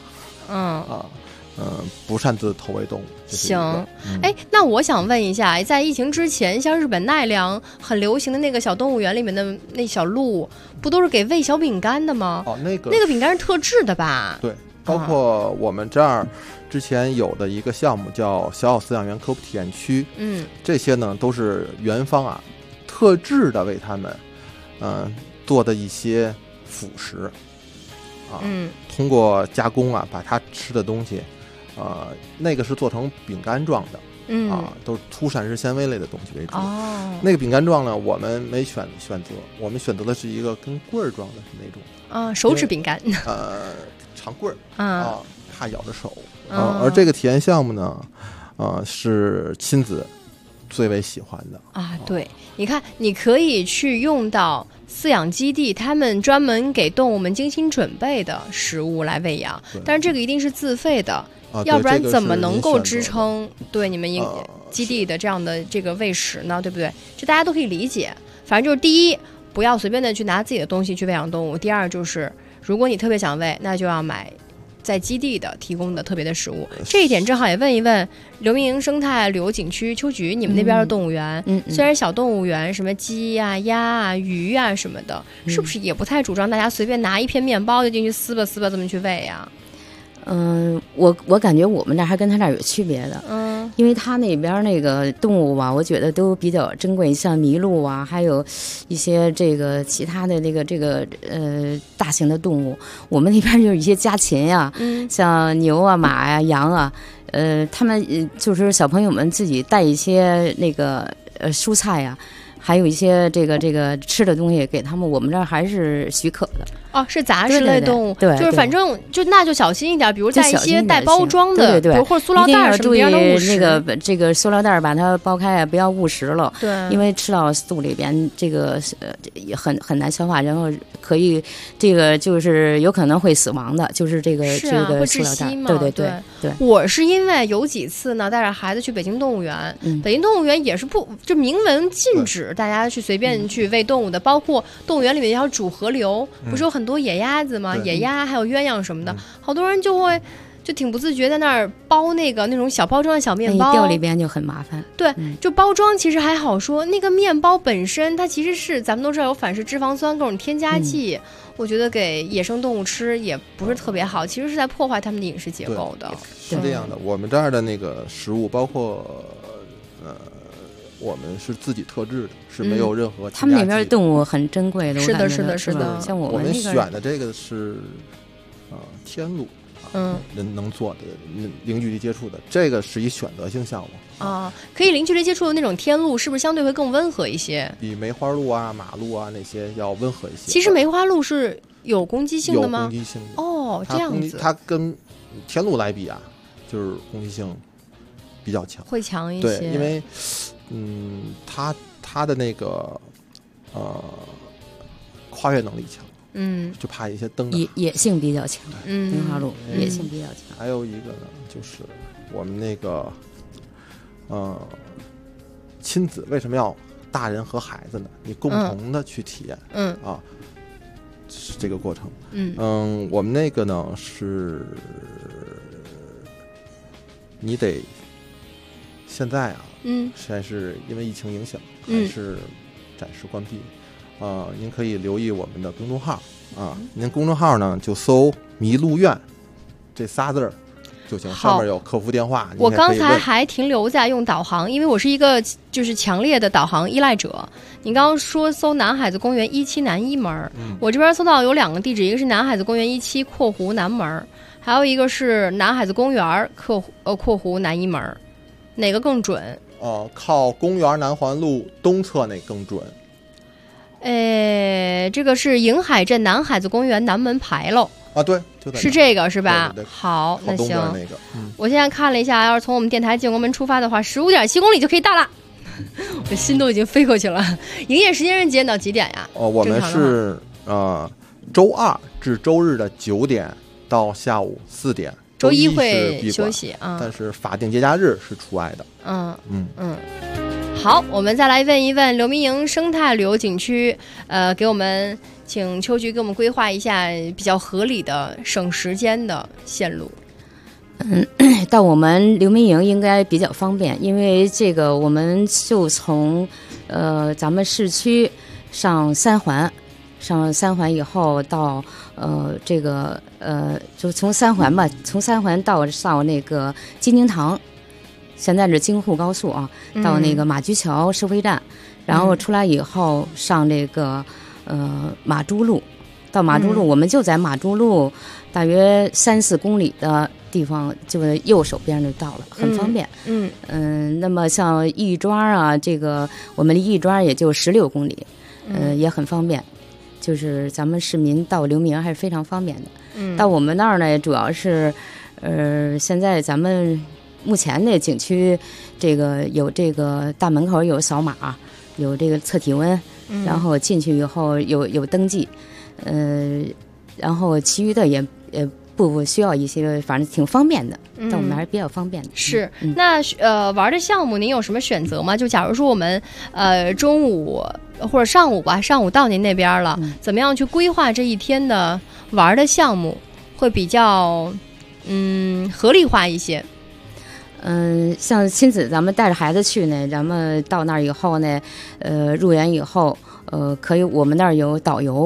不擅自投喂动物。 行，那我想问一下，在疫情之前，像日本奈良很流行的那个小动物园里面的那小鹿，不都是给喂小饼干的吗？那个饼干是特制的吧？ 对，包括我们这儿之前有的一个项目叫小饲养员科普体验区，这些呢都是园方特制的为他们。做的一些辅食通过加工把它吃的东西那个是做成饼干状的都是粗膳食纤维类的东西为主那个饼干状呢我们没选择，我们选择的是一个跟棍儿状的是那种手指饼干长棍儿怕咬着手而这个体验项目呢是亲子最为喜欢的对，你看你可以去用到饲养基地他们专门给动物们精心准备的食物来喂养，但是这个一定是自费的要不然怎么能够支撑对你们基地的这样的这个喂食呢？对不对？这大家都可以理解。反正就是第一，不要随便的去拿自己的东西去喂养动物；第二，就是如果你特别想喂，那就要买在基地的提供的特别的食物。这一点正好也问一问刘明营生态旅游景区秋菊，你们那边的动物园，虽然小动物园什么鸡啊、鸭啊、鱼啊什么的，是不是也不太主张大家随便拿一片面包就进去撕吧撕吧这么去喂呀？ 我感觉我们那还跟他那有区别的，因为他那边那个动物吧，我觉得都比较珍贵，像麋鹿啊，还有一些这个其他的这个大型的动物，我们那边就是一些家禽呀，像牛啊、马呀、羊啊，他们就是小朋友们自己带一些那个蔬菜呀。 还有一些这个吃的东西给他们，我们这儿还是许可的。 哦，是杂食类动物， 对， 就是反正那就小心一点，比如在一些带包装的， 对， 比如或者塑料袋什么，别让它误食。 那个这个塑料袋把它剥开啊，不要误食了。 对， 因为吃到肚里边，这个也很难消化，然后可以这个就是有可能会死亡的，就是这个是这个会塑料袋。 窒息嘛？ 对。 我是因为有几次呢，带着孩子去北京动物园，北京动物园也是就明文禁止大家去随便去喂动物的，包括动物园里面要主河流，不是有很多野鸭子吗？野鸭还有鸳鸯什么的，好多人就挺不自觉在那儿包那种小包装的小面包， 掉里边就很麻烦。 对，就包装其实还好说，那个面包本身它其实是咱们都知道有反式脂肪酸各种添加剂，我觉得给野生动物吃也不是特别好，其实是在破坏它们的饮食结构的。 是这样的，我们这儿的那个食物包括我们是自己特制的，是没有任何添加剂的。 他们那边的动物很珍贵的， 是的， 像我们选的这个是天鹿。人能做的零距离接触的，这个是一选择性项目啊，可以零距离接触的那种天鹿，是不是相对会更温和一些？ 比梅花鹿啊、马鹿啊那些要温和一些。 其实梅花鹿是有攻击性的吗？ 有攻击性的哦，这样子。 它跟天鹿来比啊，就是攻击性比较强， 会强一些。 对，因为它的那个跨越能力强。就怕一些灯野性比较强，梅花鹿野性比较强。 还有一个呢，就是我们那个亲子为什么要大人和孩子呢？你共同的去体验，是这个过程。我们那个呢是，你得现在啊，现在是因为疫情影响，还是暂时关闭。您可以留意我们的公众号啊，您公众号呢就搜“麋鹿苑”这仨字儿就行，上面有客服电话。 我刚才还停留在用导航，因为我是一个就是强烈的导航依赖者。你刚刚说搜南海子公园17南一门，我这边搜到有2个地址，一个是南海子公园17括弧南门，还有一个是南海子公园括弧南一门，哪个更准？ 靠公园南环路东侧那更准。 这个是瀛海镇南海子公园南门牌楼啊，对，就在是这个是吧？ 对， 好，那行。 那个我现在看了一下，要是从我们电台进国门出发的话，15.7公里就可以到了。我心都已经飞过去了。营业时间是几点到几点呀？ 我们是周二至周日的9点到下午4点， 周一会休息啊， 但是法定节假日是除外的。 好，我们再来问一问刘明营生态旅游景区，给我们请秋菊给我们规划一下比较合理的省时间的线路。 到我们刘明营应该比较方便，因为这个我们就从咱们市区上3环以后到这个就从3环吧，从3环到那个金宁堂。现在是京沪高速啊，到那个马驹桥收费站，然后出来以后上这个马珠路，到马珠路，我们就在马珠路大约3-4公里的地方，就右手边就到了，很方便。那么像亦庄啊，这个我们离亦庄也就16公里，也很方便，就是咱们市民到刘明还是非常方便的。到我们那儿呢，主要是现在咱们。目前的景区，这个有这个大门口有扫码，有这个测体温，然后进去以后有登记，然后其余的也不需要一些，反正挺方便的，但我们还是比较方便的。 是，那玩的项目您有什么选择吗？就假如说我们中午或者上午吧，上午到您那边了，怎么样去规划这一天的玩的项目会比较合理化一些？ 像亲子，咱们带着孩子去呢，咱们到那儿以后呢，入园以后，可以我们那儿有导游，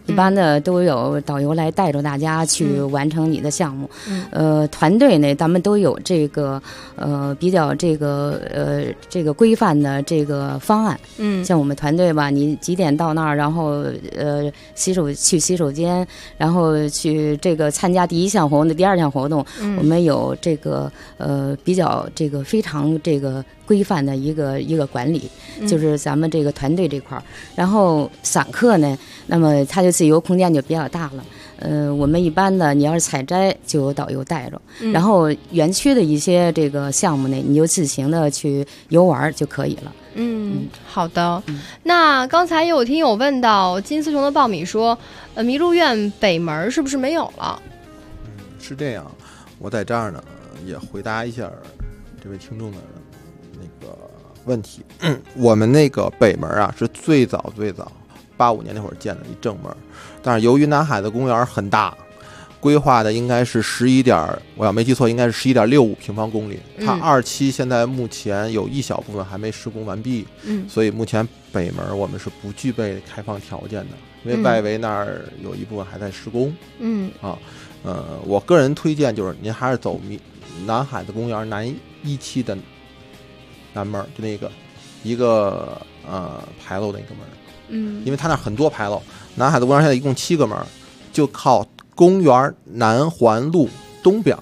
一般的都有导游来带着大家去完成你的项目。团队呢，咱们都有这个比较这个规范的这个方案。像我们团队吧，你几点到那儿，然后去洗手间，然后去这个参加第一项活动、第二项活动，我们有这个比较这个非常这个规范的一个管理，就是咱们这个团队这块儿。然后散客呢，那么它就自由空间就比较大了。我们一般的，你要是采摘就有导游带着，然后园区的一些这个项目呢，你就自行的去游玩就可以了。 好的。那刚才有听友问到金丝虫的爆米说，麋鹿苑北门是不是没有了？ 是这样，我在这儿呢也回答一下这位听众的那个问题。我们那个北门啊是最早85年那会儿建的一正门，但是由于南海的公园很大，规划的应该是我要没记错应该是11.65平方公里。它2期现在目前有一小部分还没施工完毕，所以目前北门我们是不具备开放条件的，因为外围那儿有一部分还在施工。我个人推荐就是您还是走南海的公园南一期的南门，就那个一个牌楼的一个门。因为它那很多牌楼，南海的公园现在一共7个门，就靠公园南环路东边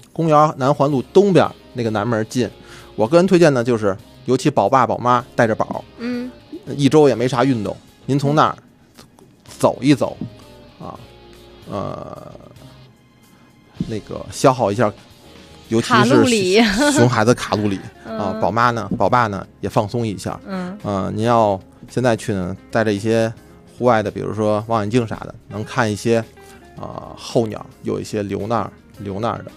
那个南门进。我个人推荐呢，就是尤其宝爸宝妈带着宝，一周也没啥运动，您从那儿走一走啊，那个消耗一下，尤其是熊孩子卡路里啊，宝爸呢也放松一下。您要现在去呢，带着一些户外的，比如说望远镜啥的，能看一些候鸟，有一些留那儿的。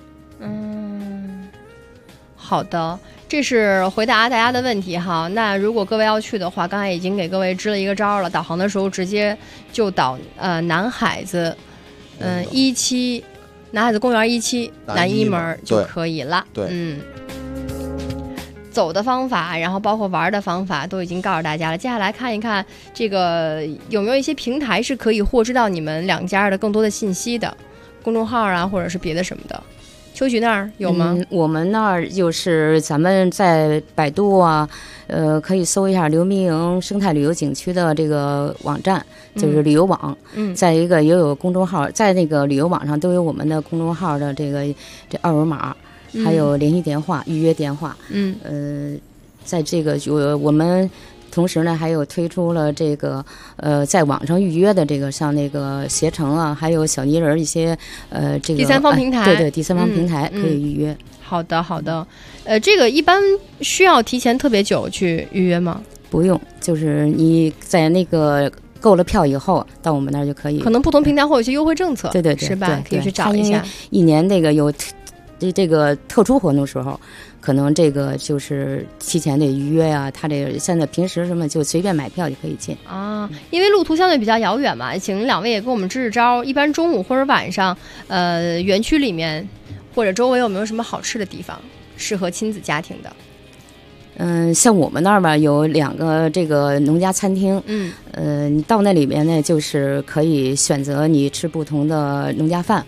好的，这是回答大家的问题哈。那如果各位要去的话，刚才已经给各位支了一个招了，导航的时候直接就导南海子1期南海子公园1期南一门就可以了。对，走的方法，然后包括玩的方法都已经告诉大家了。接下来看一看这个有没有一些平台是可以获知到你们两家的更多的信息的，公众号啊，或者是别的什么的。秋菊那儿有吗？ 我们那儿就是咱们在百度啊，可以搜一下刘明营生态旅游景区的这个网站，就是旅游网。再一个也有公众号，在那个旅游网上都有我们的公众号的这二维码。还有联系电话、预约电话。在这个我们同时呢，还有推出了这个在网上预约的这个，像那个携程啊，还有小泥人一些这个第三方平台。 对，第三方平台可以预约。 好的。这个一般需要提前特别久去预约吗？ 不用，就是你在那个购了票以后到我们那儿就可以。 可能不同平台会有一些优惠政策。对，是吧？可以去找一下。 一年那个有这个特殊活动时候，可能这个就是提前得预约啊。他这个现在平时什么就随便买票就可以进啊。因为路途相对比较遥远嘛，请两位也给我们支招。一般中午或者晚上，园区里面或者周围有没有什么好吃的地方适合亲子家庭的？ 像我们那儿吧，有2个这个农家餐厅。你到那里面呢，就是可以选择你吃不同的农家饭。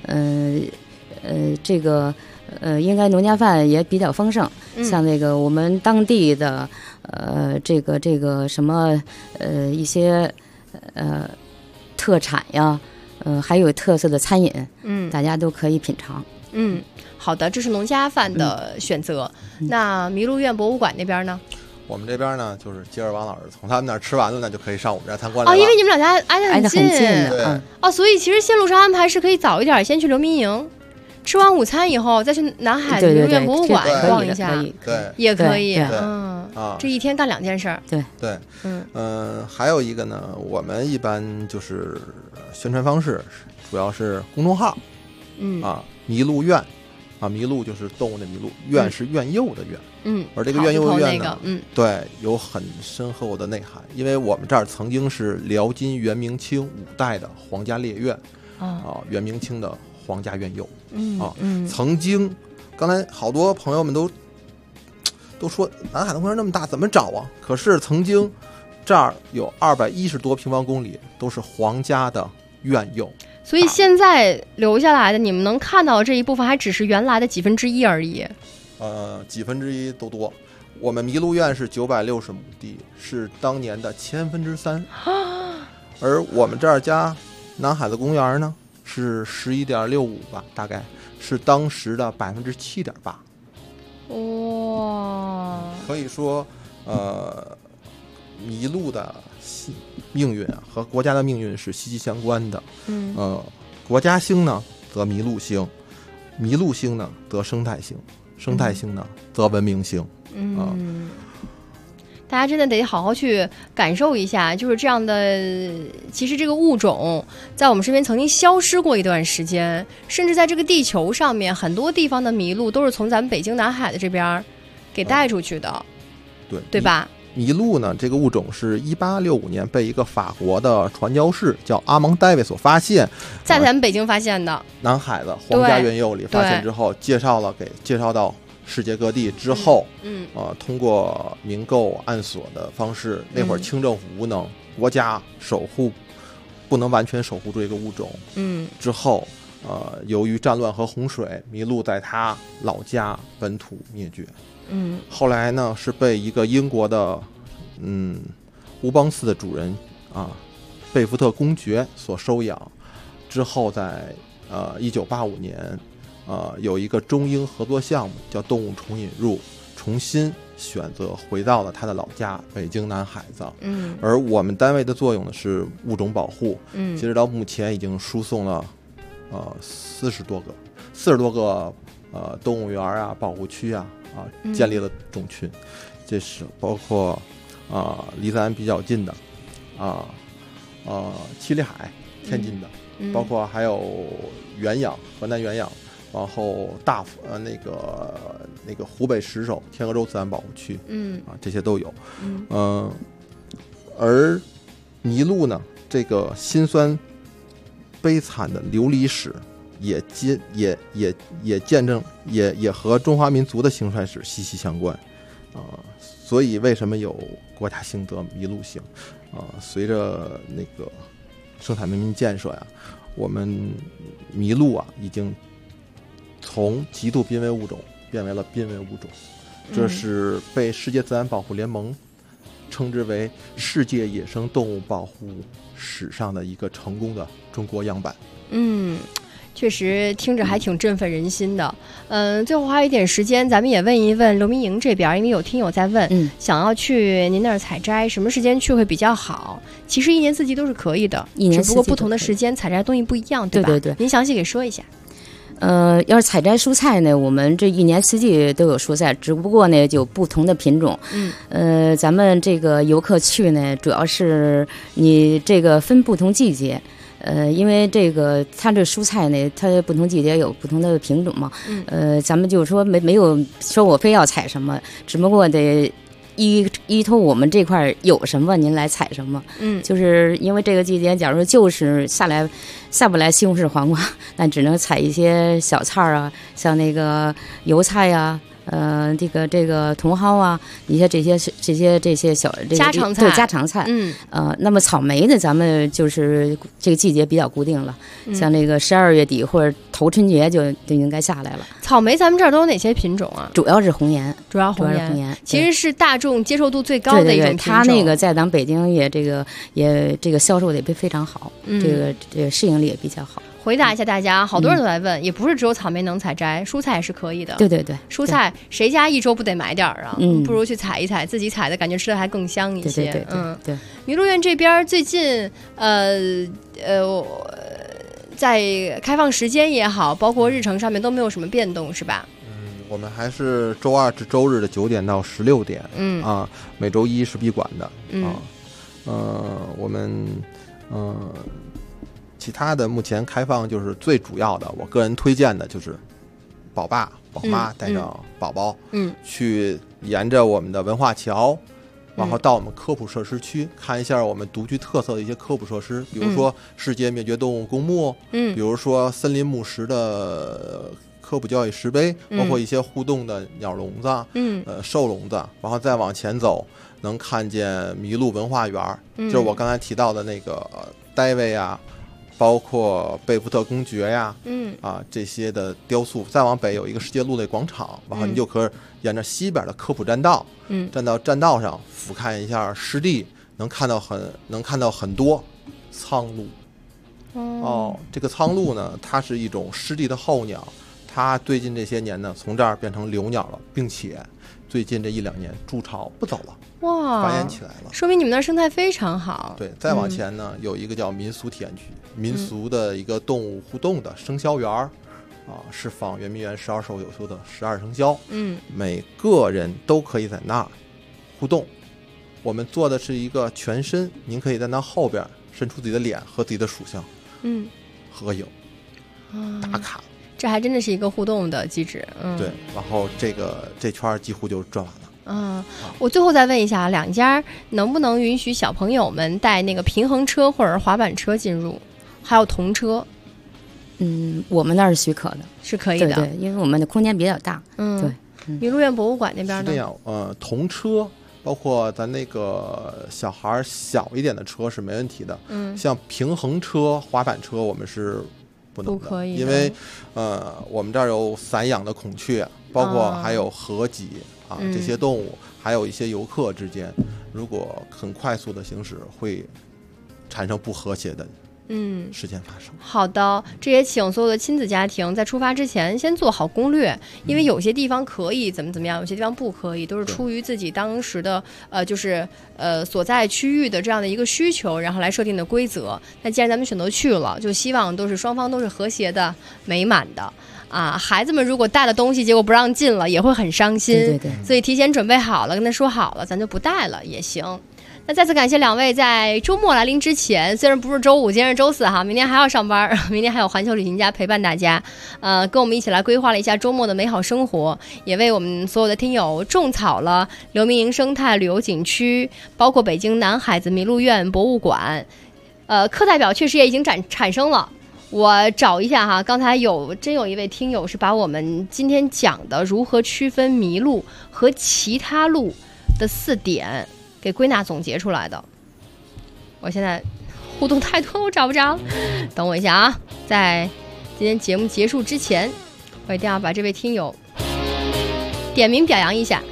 这个应该农家饭也比较丰盛，像那个我们当地的这个什么一些特产呀，还有特色的餐饮，大家都可以品尝。 好的，这是农家饭的选择。那麋鹿苑博物馆那边呢？ 我们这边呢，就是接着王老师从他们那儿吃完了呢，就可以上我们这儿参观了。 因为你们两家挨得很近的。 所以其实线路上安排是可以早一点，先去刘民营。吃完午餐以后，再去南海麋鹿苑博物馆逛一下，也可以。这一天干2件事儿。 对，还有一个呢，我们一般就是宣传方式主要是公众号，麋鹿苑，麋鹿就是动物的麋鹿，苑是苑佑的苑，而这个苑佑的苑呢，对，有很深厚的内涵，因为我们这儿曾经是辽金元明清5代的皇家猎苑，元明清的皇家苑佑。曾经，刚才好多朋友们都说南海的公园那么大，怎么找啊？可是曾经这儿有210多平方公里都是皇家的院囿。 所以现在留下来的，你们能看到这一部分，还只是原来的1/10而已。 1/10都多。我们麋鹿苑是960亩地，是当年的3/1000，而我们这儿家南海子公园呢是11.65吧，大概是当时的7.8%。 哇， 可以说，麋鹿的命运啊和国家的命运是息息相关的。国家兴呢则麋鹿兴，麋鹿兴呢则生态兴，生态兴呢则文明兴。 大家真的得好好去感受一下，就是这样的。其实这个物种在我们身边曾经消失过一段时间，甚至在这个地球上面很多地方的麋鹿都是从咱们北京南海的这边给带出去的，对吧？ 麋鹿呢，这个物种是1865年被一个法国的传教士叫阿蒙戴维所发现， 在咱们北京发现的， 南海的皇家院囿里发现之后，介绍到世界各地之后，通过明购暗锁的方式，那会儿清政府无能，国家守护不能完全守护这个物种，之后由于战乱和洪水，麋鹿在他老家本土灭绝。后来呢是被一个英国的乌邦寺的主人贝福特公爵所收养，之后在1985年有一个中英合作项目叫动物重引入，重新选择回到了他的老家北京南海子。而我们单位的作用呢是物种保护，其实到目前已经输送了40多个动物园啊、保护区啊建立了种群。这是包括离咱比较近的七里海天津的，包括还有原养河南原养，然后那个湖北石首天鹅洲自然保护区，这些都有。而麋鹿呢，这个辛酸悲惨的流离史也见证也和中华民族的兴衰史息息相关所以为什么有国家兴则麋鹿兴随着那个生态文明建设呀，我们麋鹿已经从极度濒危物种变为了濒危物种，这是被世界自然保护联盟称之为世界野生动物保护史上的一个成功的中国样板。 确实听着还挺振奋人心的。最后还有一点时间，咱们也问一问刘明莹这边，因为有听友在问，想要去您那儿采摘，什么时间去会比较好？其实一年四季都是可以的，只不过不同的时间采摘东西不一样，对吧？ 对。 您详细给说一下。 要是采摘蔬菜呢，我们这一年四季都有蔬菜，只不过呢有不同的品种。咱们这个游客去呢，主要是你这个分不同季节。因为这个它这蔬菜呢，它不同季节有不同的品种嘛。咱们就是说没有说我非要采什么，只不过得依托我们这块有什么您来采什么。就是因为这个季节，假如就是下不来西红柿黄瓜，那只能采一些小菜啊，像那个油菜呀。这个茼蒿啊，一些这些小家常菜， 对家常菜。那么草莓呢，咱们就是这个季节比较固定了，像那个12月底或者头春节就应该下来了。 草莓咱们这儿都有哪些品种啊？ 主要是红颜， 红颜，其实是大众接受度最高的一种品种。 它那个在咱们北京也这个销售也非常好，这个适应力也比较好。 回答一下大家，好多人都在问，也不是只有草莓能采摘，蔬菜也是可以的。 对， 蔬菜谁家一周不得买点儿啊？不如去采一采，自己采的感觉吃的还更香一些。 对。 麋鹿苑这边最近在开放时间也好，包括日程上面都没有什么变动，是吧？ 我们还是周二至周日的9点到16点，每周一是闭馆的，我们其他的目前开放就是最主要的，我个人推荐的就是宝爸宝妈带着宝宝，去沿着我们的文化桥，然后到我们科普设施区看一下我们独具特色的一些科普设施，比如说世界灭绝动物公墓，比如说森林牧食的科普教育石碑，包括一些互动的鸟笼子，兽笼子，然后再往前走，能看见麋鹿文化园，就是我刚才提到的那个戴维啊，包括贝福特公爵呀，这些的雕塑。再往北有一个世界鹿类广场，然后你就可以沿着西边的科普栈道，站到栈道上俯瞰一下湿地，能看到很多苍鹭。这个苍鹭呢，它是一种湿地的候鸟，它最近这些年呢，从这儿变成留鸟了，并且最近这1-2年筑巢不走了，繁衍起来了， 说明你们那儿生态非常好。 对，再往前呢，有一个叫民俗体验区，民俗的一个动物互动的生肖园是仿圆明园12兽有说的12生肖，每个人都可以在那儿互动。我们做的是一个全身，您可以在那后边伸出自己的脸和自己的属相，合影，打卡。 这还真的是一个互动的机制， 对。然后这圈几乎就转完了。 我最后再问一下，两家能不能允许小朋友们带那个平衡车或者滑板车进入，还有童车？ 我们那儿是许可的， 是可以的， 对，因为我们的空间比较大。对。 麋鹿苑博物馆那边呢？ 是这样，童车。包括咱那个小孩小一点的车是没问题的，像平衡车、滑板车我们是不能的， 不可以的， 因为我们这儿有散养的孔雀，包括还有河鹩这些动物，还有一些游客之间，如果很快速的行驶，会产生不和谐的事件发生。 好的，这也请所有的亲子家庭在出发之前先做好攻略，因为有些地方可以怎么样，有些地方不可以，都是出于自己当时的所在区域的这样的一个需求，然后来设定的规则。那既然咱们选择去了，就希望双方都是和谐的、美满的。孩子们如果带了东西结果不让进了，也会很伤心。 对， 所以提前准备好了，跟他说好了，咱就不带了也行。那再次感谢两位在周末来临之前，虽然不是周五，今天是周4哈，明天还要上班，明天还有环球旅行家陪伴大家，跟我们一起来规划了一下周末的美好生活，也为我们所有的听友种草了刘明营生态旅游景区，包括北京南海子麋鹿苑博物馆，课代表确实也已经产生了。我找一下哈，刚才真有一位听友是把我们今天讲的如何区分麋鹿和其他鹿的4点给归纳总结出来的。我现在互动太多，我找不着，等我一下啊！在今天节目结束之前，我一定要把这位听友点名表扬一下。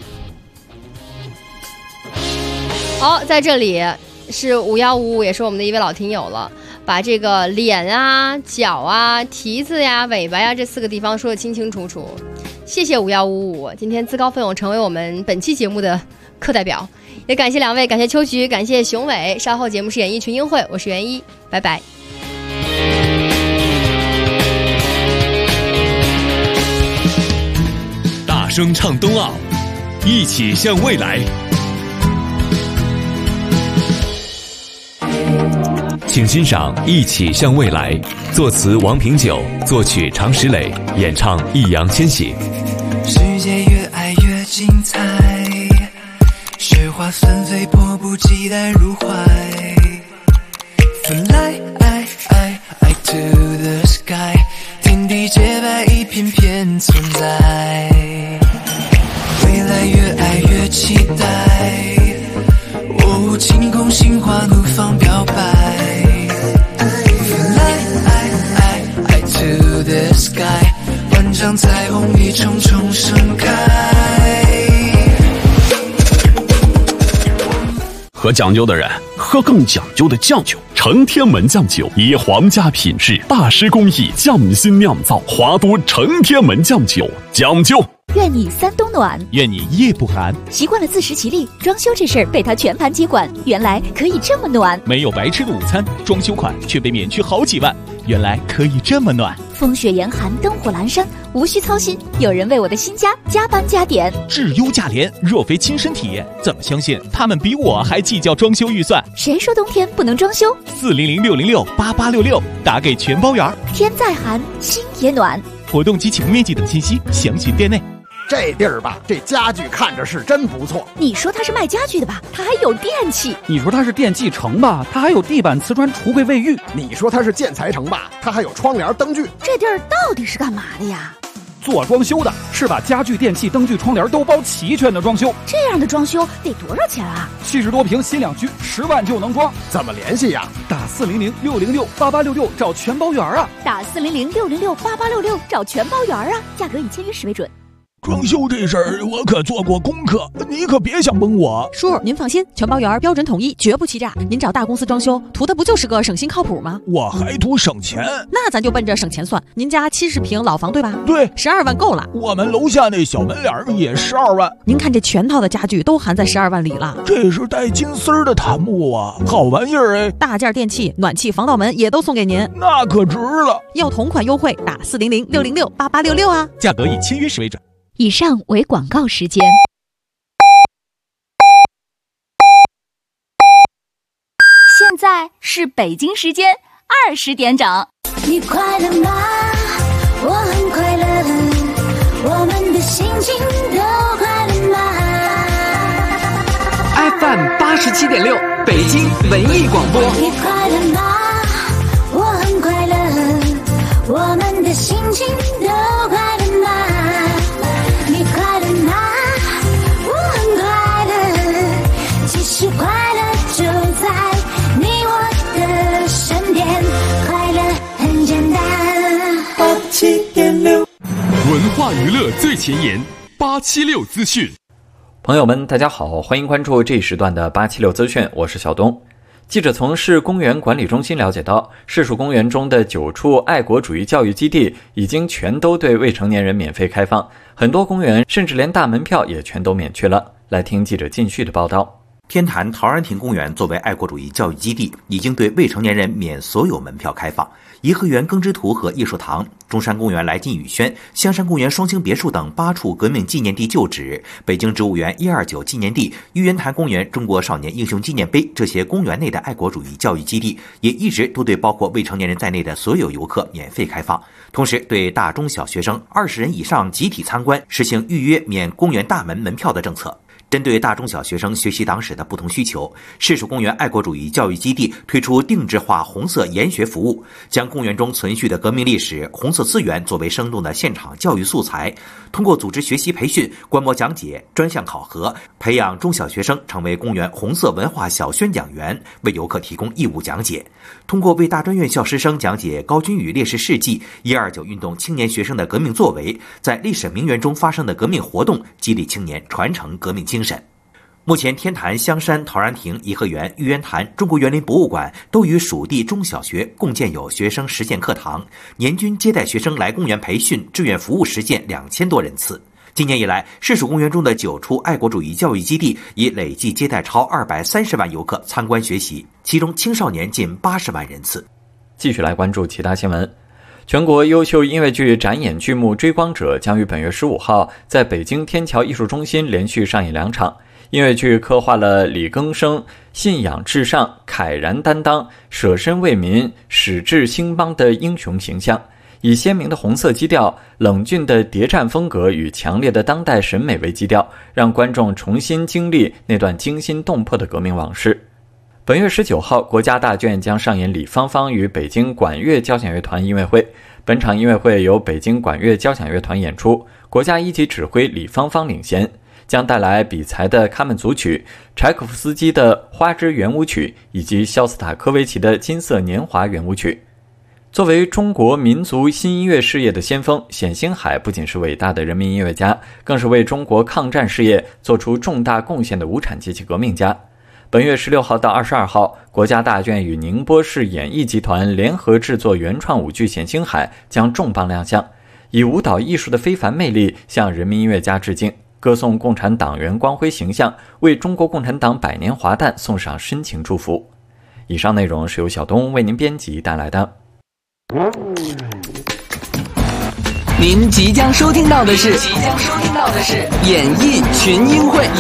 在这里是5155，也是我们的一位老听友了，把这个脸啊、脚啊、蹄子呀、尾巴呀这4个地方说得清清楚楚。谢谢5155，今天自告奋勇成为我们本期节目的课代表。也感谢两位，感谢秋菊，感谢熊伟。稍后节目是演艺群英会，我是袁一，拜拜。 大声唱冬奥，一起向未来。请欣赏《一起向未来》，作词王平久，作曲常石磊，演唱易烊千玺。 世界越爱越精彩，雪花纷飞，迫不及待入怀。Fly to the sky， 天地洁白，一片片存在。未来越爱越期待，晴空心花怒放表白。Fly to the sky， 万丈彩虹一重重盛开。 喝讲究的人喝更讲究的酱酒，成天门酱酒以皇家品质、大师工艺匠心酿造，华都成天门酱酒，讲究。 愿你3冬暖， 愿你夜不寒。 习惯了自食其力，装修这事儿被他全盘接管，原来可以这么暖。 没有白吃的午餐，装修款却被免去好几万，原来可以这么暖。 风雪严寒，灯火阑珊，无需操心，有人为我的新家加班加点。 质优价廉，若非亲身体验，怎么相信他们比我还计较装修预算？ 谁说冬天不能装修 ？400-606-8866，打给全包圆。 天再寒，心也暖。 活动及启动面积等信息，详询店内。 这地儿吧，这家具看着是真不错。 你说它是卖家具的吧，它还有电器。 你说它是电器城吧，它还有地板、瓷砖、橱柜、卫浴。 你说它是建材城吧，它还有窗帘、灯具。 这地儿到底是干嘛的呀？ 做装修的是把家具、电器、灯具、窗帘都包齐全的装修。 这样的装修得多少钱啊 ？70多平新两居，10万就能装。 怎么联系呀？ 打400-606-8866找全包圆啊！ 打400-606-8866找全包圆啊！价格以签约时为准。 装修这事儿我可做过功课，你可别想蒙我。 叔，您放心，全包圆标准统一，绝不欺诈。您找大公司装修，图的不就是个省心靠谱吗？ 我还图省钱， 那咱就奔着省钱算。您家70平老房对吧？ 对 ，12万够了。 我们楼下那小门脸也12万。 您看这全套的家具都含在12万里了。 这是带金丝儿的檀木啊，好玩意儿哎！ 大件电器、暖气、防盗门也都送给您， 那可值了。 要同款优惠，打400-606-8866啊！ 价格以签约时为准。 以上为广告时间。现在是北京时间20点整。 你快乐吗？我很快乐，我们的心情都快乐吗 ？FM 87.6，北京文艺广播。 你快乐吗？我很快乐，我们的心情都快乐吗？你快乐吗？我很快乐，其实快乐就在你我的身边，快乐很简单。 87.6，文化娱乐最前沿，876资讯。 朋友们，大家好，欢迎关注这一时段的876资讯，我是小东。记者从市公园管理中心了解到，市属公园中的9处爱国主义教育基地已经全都对未成年人免费开放，很多公园甚至连大门票也全都免去了。来听记者靳旭的报道。 天坛陶然亭公园作为爱国主义教育基地，已经对未成年人免所有门票开放。颐和园耕织图和艺术堂、中山公园来晋雨轩、香山公园双星别墅等8处革命纪念地旧址，北京植物园129纪念地、玉渊潭公园中国少年英雄纪念碑，这些公园内的爱国主义教育基地也一直都对包括未成年人在内的所有游客免费开放，同时对大中小学生20人以上集体参观实行预约免公园大门门票的政策。针对大中小学生学习党史的不同需求，市属公园爱国主义教育基地推出定制化红色研学服务，将公园中存续的革命历史、红色资源作为生动的现场教育素材，通过组织学习培训、观摩讲解、专项考核，培养中小学生成为公园红色文化小宣讲员，为游客提供义务讲解。通过为大专院校师生讲解高君宇烈士事迹、129运动青年学生的革命作为，在历史名园中发生的革命活动，激励青年传承革命精神。目前天坛、香山、陶然亭、颐和园、玉渊潭、中国园林博物馆都与属地中小学共建有学生实践课堂，年均接待学生来公园培训、志愿服务实践2000多人次。今年以来，市属公园中的9处爱国主义教育基地已累计接待超230万游客参观学习，其中青少年近80万人次。 继续来关注其他新闻。全国优秀音乐剧展演剧目《追光者》将于本月15号在北京天桥艺术中心连续上演2场。音乐剧刻画了李庚生信仰至上、慨然担当、舍身为民、矢志兴邦的英雄形象，以鲜明的红色基调、冷峻的谍战风格与强烈的当代审美为基调，让观众重新经历那段惊心动魄的革命往事。本月19号，国家大剧院将上演李芳芳与北京管乐交响乐团音乐会。本场音乐会由北京管乐交响乐团演出，国家1级指挥李芳芳领衔，将带来比才的卡门组曲、柴可夫斯基的花之圆舞曲以及肖斯塔科维奇的金色年华圆舞曲。作为中国民族新音乐事业的先锋，冼星海不仅是伟大的人民音乐家，更是为中国抗战事业做出重大贡献的无产阶级革命家。本月16号到22号，国家大剧院与宁波市演艺集团联合制作原创舞剧《冼星海》将重磅亮相，以舞蹈艺术的非凡魅力向人民音乐家致敬，歌颂共产党员光辉形象，为中国共产党100年华诞送上深情祝福。以上内容是由小东为您编辑带来的。 您即将收听到的是演艺群英会。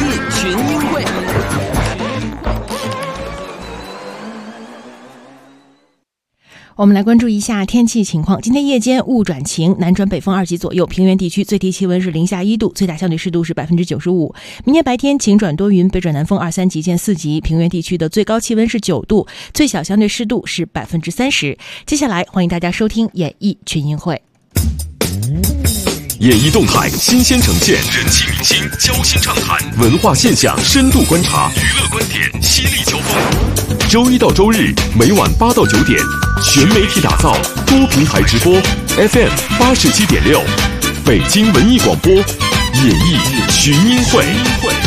我们来关注一下天气情况。今天夜间雾转晴，南转北风2级左右，平原地区最低气温是零下1度，最大相对湿度是95%。明天白天晴转多云，北转南风2、3级见4级，平原地区的最高气温是9度，最小相对湿度是30%。接下来欢迎大家收听演艺群英会。 演艺动态新鲜呈现，人气明星交心畅谈，文化现象深度观察，娱乐观点犀利交锋。周一到周日每晚8到9点，全媒体打造，多平台直播 ，FM 87.6，北京文艺广播，演艺群英会。